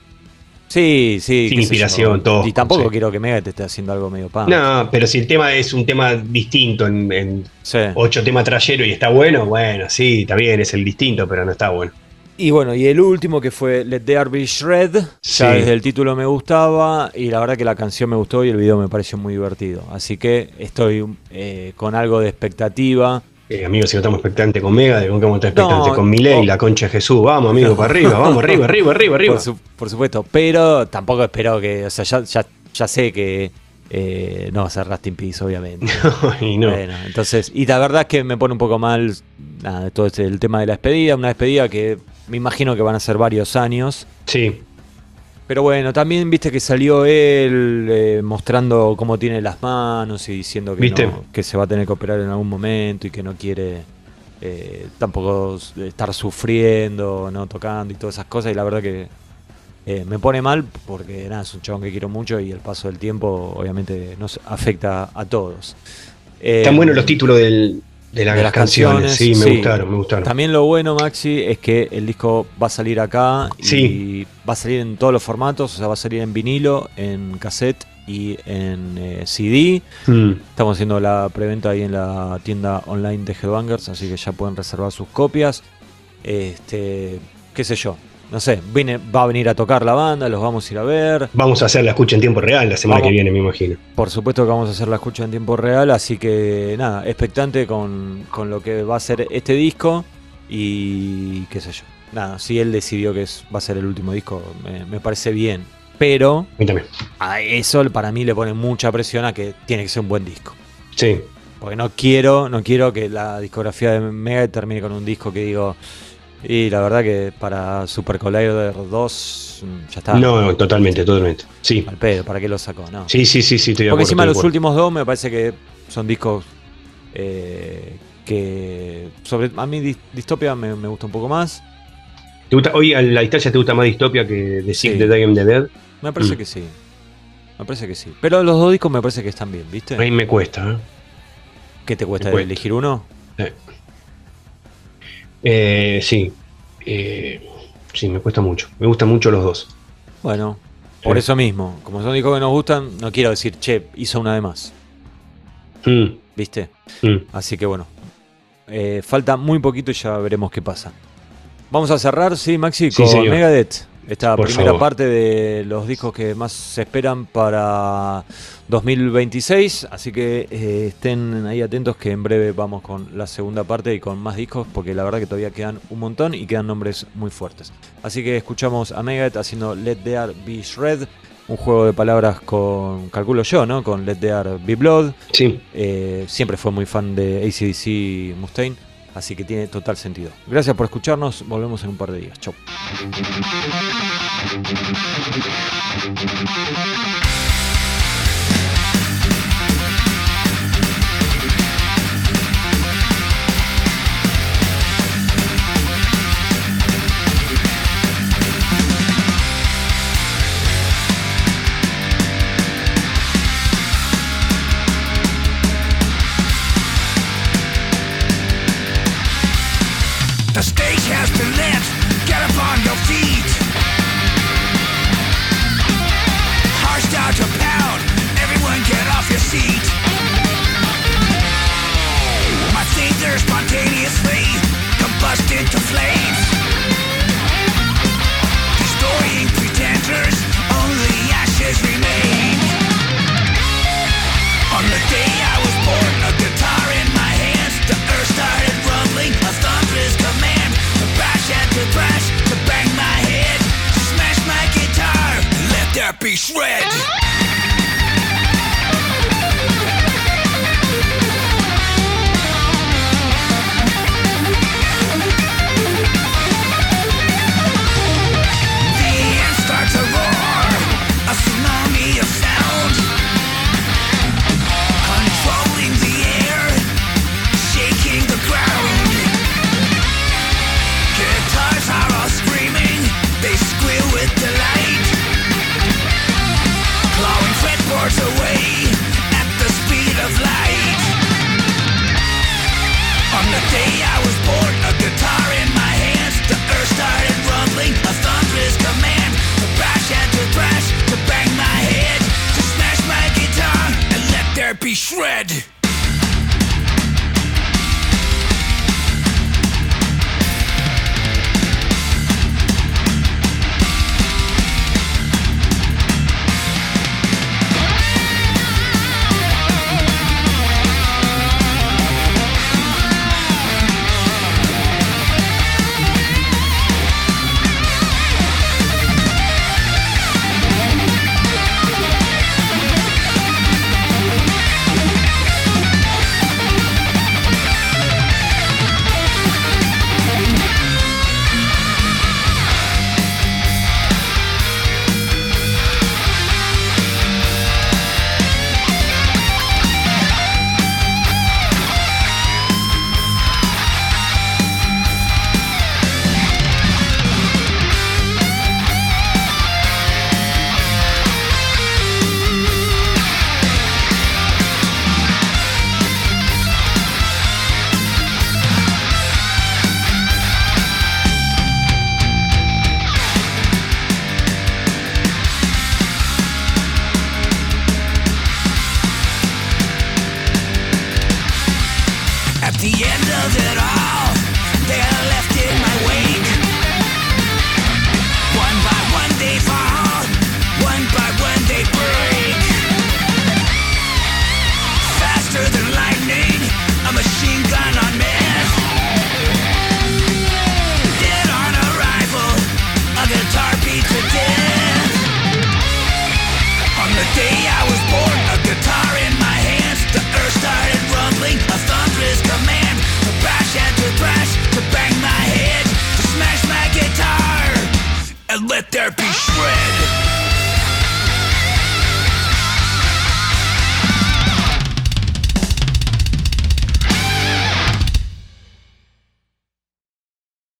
Sí, sí. Sin qué sé inspiración, yo. tosco, Y tampoco sí. quiero que Megadeth esté haciendo algo medio punk. No, pero si el tema es un tema distinto en, en Sí. ocho temas trayero y está bueno, bueno, sí, está bien, es el distinto, pero no está bueno. Y bueno, y el último que fue Let the Air Be Shred, Sí. ya desde el título me gustaba y la verdad que la canción me gustó y el video me pareció muy divertido. Así que estoy eh, con algo de expectativa. Eh, amigos, si no estamos expectantes con Mega, ¿cómo estamos expectantes No, con Milei, oh. la concha de Jesús? Vamos, amigo, No. para arriba, vamos, arriba, arriba, arriba, arriba. Por, su- por supuesto, pero tampoco espero que, o sea, ya, ya, ya sé que eh, no va a ser Rust in Peace, obviamente. y no. Bueno, entonces, y la verdad es que me pone un poco mal nada, todo este, el tema de la despedida, una despedida que me imagino que van a ser varios años. Sí, Pero bueno, también viste que salió él eh, mostrando cómo tiene las manos y diciendo que, ¿Viste? no- que se va a tener que operar en algún momento y que no quiere eh, tampoco estar sufriendo, no tocando y todas esas cosas. Y la verdad que eh, me pone mal porque nada, es un chabón que quiero mucho y el paso del tiempo obviamente nos afecta a todos. Eh, están buenos los títulos del, de, las de las canciones. canciones, Sí, me sí. gustaron, me gustaron. También lo bueno, Maxi, es que el disco va a salir acá y Sí. va a salir en todos los formatos, o sea, va a salir en vinilo, en cassette y en eh, C D. Mm. Estamos haciendo la preventa ahí en la tienda online de Headbangers, así que ya pueden reservar sus copias. Este, qué sé yo, no sé, viene, va a venir a tocar la banda, los vamos a ir a ver. Vamos a hacer la escucha en tiempo real la semana Vamos. que viene, me imagino. Por supuesto que vamos a hacer la escucha en tiempo real, así que nada, expectante con, con lo que va a ser este disco y qué sé yo. Nada, si él decidió que es, va a ser el último disco, me, me parece bien. Pero A mí también. a eso para mí le pone mucha presión a que tiene que ser un buen disco. Sí. Porque no quiero, no quiero que la discografía de Megadeth termine con un disco que digo, y la verdad que para Super Collider dos mm, ya está. No, no, totalmente, totalmente. Sí. Al pedo, ¿para qué lo sacó? No. Sí, sí, sí, sí, estoy de Porque acuerdo. encima estoy de los acuerdo. últimos dos me parece que son discos eh, que sobre a mí Dis- Dystopia me, me gusta un poco más. ¿Te gusta, hoy a la distancia te gusta más Dystopia que The Sick, Sí. The Dying and the Dead? Me parece Mm. que sí. Me parece que sí. Pero los dos discos me parece que están bien, ¿viste? A mí me cuesta, ¿eh? ¿Qué te cuesta me cuesta. elegir uno? Eh, Eh, sí. Eh, sí, me cuesta mucho. Me gustan mucho los dos. Bueno, por Sí. eso mismo. Como son discos que nos gustan, no quiero decir, che, hizo una de más. Mm, ¿Viste? mm. Así que bueno. eh, falta muy poquito y ya veremos qué pasa. Vamos a cerrar, sí, Maxi, Sí, con señor. Megadeth. Esta Por primera favor. parte de los discos que más se esperan para dos mil veintiséis. Así que eh, estén ahí atentos que en breve vamos con la segunda parte y con más discos, porque la verdad que todavía quedan un montón y quedan nombres muy fuertes. Así que escuchamos a Megadeth haciendo Let the Air Be Shred, un juego de palabras con, calculo yo, ¿no? Con Let the Air Be Blood. Sí. Eh, siempre fue muy fan de A C D C Mustaine, así que tiene total sentido. Gracias por escucharnos, volvemos en un par de días. Chau. The stage has been lit, get up on your feet. Harsh be shred. Away at the speed of light. On the day I was born, a guitar in my hands, the earth started rumbling, a thunderous command to bash and to thrash, to bang my head, to smash my guitar and let there be shred. The end of it all, they're left in my wake. One by one they fall, one by one they break. Faster than lightning, a machine gun on meth. Dead on arrival, a guitar beat to death. On the day I was born, a guitar in my hands, the earth started rumbling, a thunderous command. To thrash, to bang my head, to smash my guitar and let there be shred.